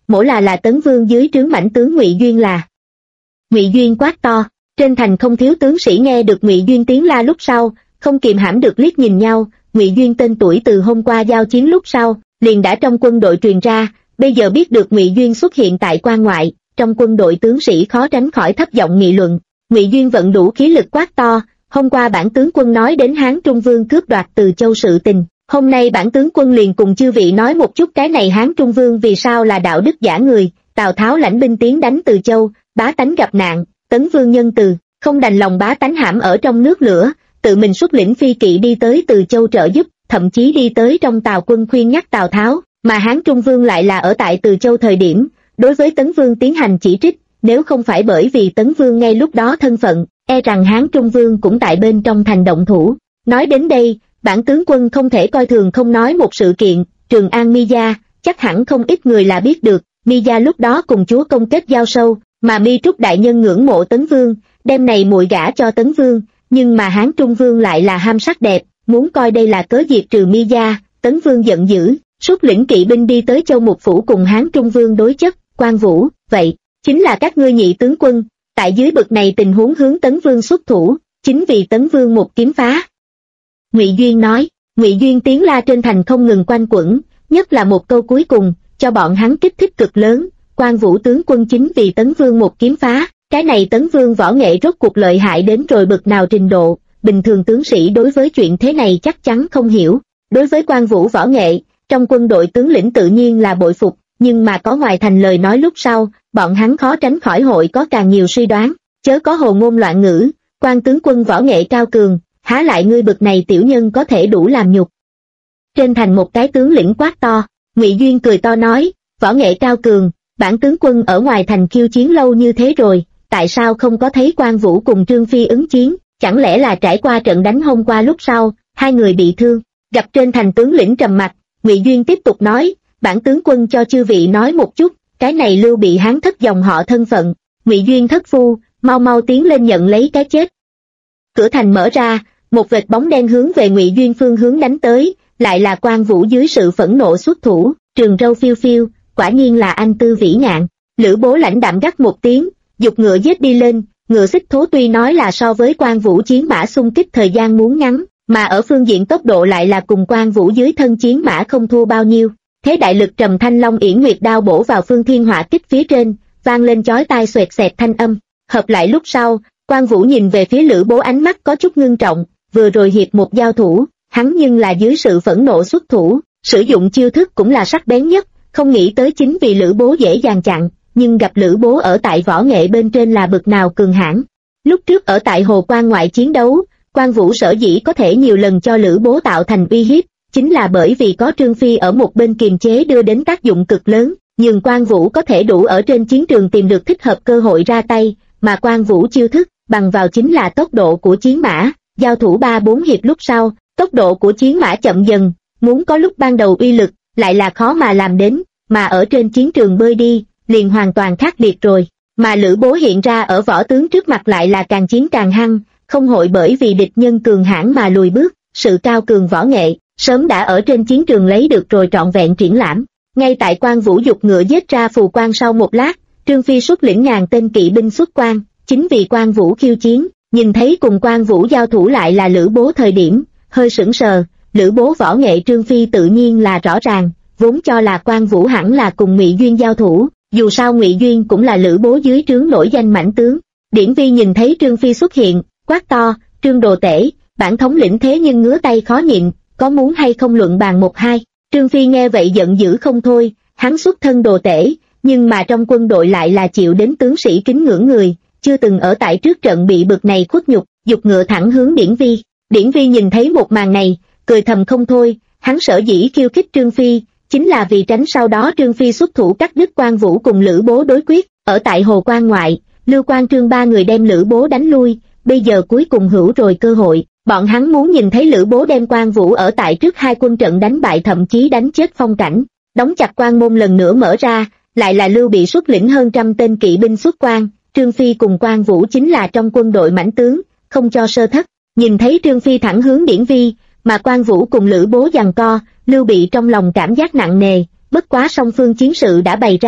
mỗ là Tấn Vương dưới trướng mãnh tướng Ngụy Duyên là. Ngụy Duyên quát to, trên thành không thiếu tướng sĩ nghe được Ngụy Duyên tiếng la lúc sau, không kìm hãm được liếc nhìn nhau. Ngụy Duyên tên tuổi từ hôm qua giao chiến lúc sau, liền đã trong quân đội truyền ra, bây giờ biết được Ngụy Duyên xuất hiện tại quan ngoại, trong quân đội tướng sĩ khó tránh khỏi thấp giọng nghị luận. Ngụy Duyên vận đủ khí lực quát to, hôm qua bản tướng quân nói đến Hán Trung Vương cướp đoạt Từ Châu sự tình, hôm nay bản tướng quân liền cùng chư vị nói một chút cái này Hán Trung Vương vì sao là đạo đức giả người. Tào Tháo lãnh binh tiến đánh Từ Châu, bá tánh gặp nạn, Tấn Vương nhân từ, không đành lòng bá tánh hãm ở trong nước lửa, tự mình xuất lĩnh phi kỵ đi tới Từ Châu trợ giúp, thậm chí đi tới trong Tào quân khuyên nhắc Tào Tháo, mà Hán Trung Vương lại là ở tại Từ Châu thời điểm, đối với Tấn Vương tiến hành chỉ trích, nếu không phải bởi vì Tấn Vương ngay lúc đó thân phận, e rằng Hán Trung Vương cũng tại bên trong thành động thủ. Nói đến đây, bản tướng quân không thể coi thường không nói một sự kiện, Trường An Mi Gia, chắc hẳn không ít người là biết được, Mi Gia lúc đó cùng chúa công kết giao sâu, mà Mi Trúc đại nhân ngưỡng mộ Tấn Vương, đem này muội gả cho Tấn Vương, nhưng mà Hán Trung Vương lại là ham sắc đẹp, muốn coi đây là cớ diệt trừ Mi Gia. Tấn Vương giận dữ, xuất lĩnh kỵ binh đi tới Châu Mục Phủ cùng Hán Trung Vương đối chất. Quan Vũ, vậy chính là các ngươi nhị tướng quân, tại dưới bực này tình huống hướng Tấn Vương xuất thủ, chính vì Tấn Vương một kiếm phá. Ngụy Duyên nói, Ngụy Duyên tiếng la trên thành không ngừng quanh quẩn, nhất là một câu cuối cùng, cho bọn hắn kích thích cực lớn. Quan Vũ tướng quân chính vì Tấn Vương một kiếm phá, cái này Tấn Vương võ nghệ rốt cuộc lợi hại đến rồi bực nào trình độ, bình thường tướng sĩ đối với chuyện thế này chắc chắn không hiểu. Đối với Quan Vũ võ nghệ, trong quân đội tướng lĩnh tự nhiên là bội phục, nhưng mà có ngoài thành lời nói lúc sau, bọn hắn khó tránh khỏi hội có càng nhiều suy đoán, chớ có hồ ngôn loạn ngữ, Quan tướng quân võ nghệ cao cường, há lại ngươi bực này tiểu nhân có thể đủ làm nhục. Trên thành một cái tướng lĩnh quát to, Ngụy Duyên cười to nói, võ nghệ cao cường, bản tướng quân ở ngoài thành khiêu chiến lâu như thế rồi, tại sao không có thấy Quan Vũ cùng Trương Phi ứng chiến, chẳng lẽ là trải qua trận đánh hôm qua lúc sau, hai người bị thương. Gặp trên thành tướng lĩnh trầm mặt, Ngụy Duyên tiếp tục nói, bản tướng quân cho chư vị nói một chút, cái này Lưu Bị Hán thất dòng họ thân phận. Ngụy Duyên thất phu, mau mau tiến lên nhận lấy cái chết. Cửa thành mở ra, một vệt bóng đen hướng về Ngụy Duyên phương hướng đánh tới, lại là Quan Vũ dưới sự phẫn nộ xuất thủ, trường râu phiêu phiêu, quả nhiên là anh tư vĩ ngạn. Lữ Bố lãnh đạm gắt một tiếng, giục ngựa giết đi lên. Ngựa xích thố tuy nói là so với Quan Vũ chiến mã xung kích thời gian muốn ngắn, mà ở phương diện tốc độ lại là cùng Quan Vũ dưới thân chiến mã không thua bao nhiêu. Thế đại lực trầm thanh long yển nguyệt đao bổ vào phương thiên hỏa kích phía trên, vang lên chói tai xoẹt xẹt thanh âm. Hợp lại lúc sau, Quan Vũ nhìn về phía Lữ Bố ánh mắt có chút ngưng trọng, vừa rồi hiệp một giao thủ, hắn nhưng là dưới sự phẫn nộ xuất thủ, sử dụng chiêu thức cũng là sắc bén nhất, không nghĩ tới chính vì Lữ Bố dễ dàng chặn, nhưng gặp Lữ Bố ở tại võ nghệ bên trên là bực nào cường hãn. Lúc trước ở tại Hồ Quan ngoại chiến đấu, Quan Vũ sở dĩ có thể nhiều lần cho Lữ Bố tạo thành uy hiếp, chính là bởi vì có Trương Phi ở một bên kiềm chế đưa đến tác dụng cực lớn, nhưng Quan Vũ có thể đủ ở trên chiến trường tìm được thích hợp cơ hội ra tay, mà Quan Vũ chiêu thức, bằng vào chính là tốc độ của chiến mã, giao thủ 3-4 hiệp lúc sau, tốc độ của chiến mã chậm dần, muốn có lúc ban đầu uy lực, lại là khó mà làm đến, mà ở trên chiến trường bơi đi, liền hoàn toàn khác biệt rồi, mà Lữ Bố hiện ra ở võ tướng trước mặt lại là càng chiến càng hăng, không hội bởi vì địch nhân cường hãn mà lùi bước, sự cao cường võ nghệ, sớm đã ở trên chiến trường lấy được rồi trọn vẹn triển lãm. Ngay tại Quan Vũ dục ngựa giết ra phù quan sau một lát, Trương Phi xuất lĩnh ngàn tên kỵ binh xuất quan, chính vì Quan Vũ khiêu chiến, nhìn thấy cùng Quan Vũ giao thủ lại là Lữ Bố thời điểm, hơi sững sờ. Lữ Bố võ nghệ Trương Phi tự nhiên là rõ ràng, vốn cho là Quan Vũ hẳn là cùng Ngụy Duyên giao thủ, dù sao Ngụy Duyên cũng là Lữ Bố dưới trướng nổi danh mãnh tướng. Điển Vi nhìn thấy Trương Phi xuất hiện, quát to, Trương đồ tể, bản thống lĩnh thế nhưng ngứa tay khó nhịn, có muốn hay không luận bàn một hai. Trương Phi nghe vậy giận dữ không thôi, hắn xuất thân đồ tể, nhưng mà trong quân đội lại là chịu đến tướng sĩ kính ngưỡng người, chưa từng ở tại trước trận bị bực này khuất nhục, giục ngựa thẳng hướng Điển Vi. Điển Vi nhìn thấy một màn này, cười thầm không thôi, hắn sở dĩ khiêu khích Trương Phi, chính là vì tránh sau đó Trương Phi xuất thủ cắt đứt Quan Vũ cùng Lữ Bố đối quyết. Ở tại Hồ Quan ngoại, Lưu Quan Trương ba người đem Lữ Bố đánh lui, bây giờ cuối cùng hữu rồi cơ hội, bọn hắn muốn nhìn thấy Lữ Bố đem Quan Vũ ở tại trước hai quân trận đánh bại thậm chí đánh chết phong cảnh. Đóng chặt quan môn lần nữa mở ra, lại là Lưu Bị xuất lĩnh hơn trăm tên kỵ binh xuất quan, Trương Phi cùng Quan Vũ chính là trong quân đội mãnh tướng, không cho sơ thất. Nhìn thấy Trương Phi thẳng hướng Điển Vi, mà Quan Vũ cùng Lữ Bố giằng co, Lưu Bị trong lòng cảm giác nặng nề, bất quá song phương chiến sự đã bày ra,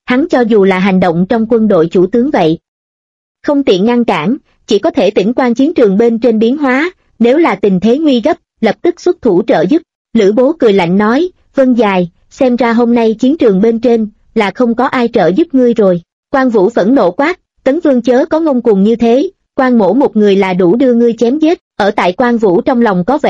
hắn cho dù là hành động trong quân đội chủ tướng vậy, không tiện ngăn cản, chỉ có thể tĩnh quan chiến trường bên trên biến hóa, nếu là tình thế nguy gấp, lập tức xuất thủ trợ giúp. Lữ Bố cười lạnh nói, Vân Dài, xem ra hôm nay chiến trường bên trên, là không có ai trợ giúp ngươi rồi. Quan Vũ phẫn nộ quát, Tấn Vương chớ có ngông cuồng như thế, Quan Mỗ một người là đủ đưa ngươi chém giết. Ở tại Quan Vũ trong lòng có vẻ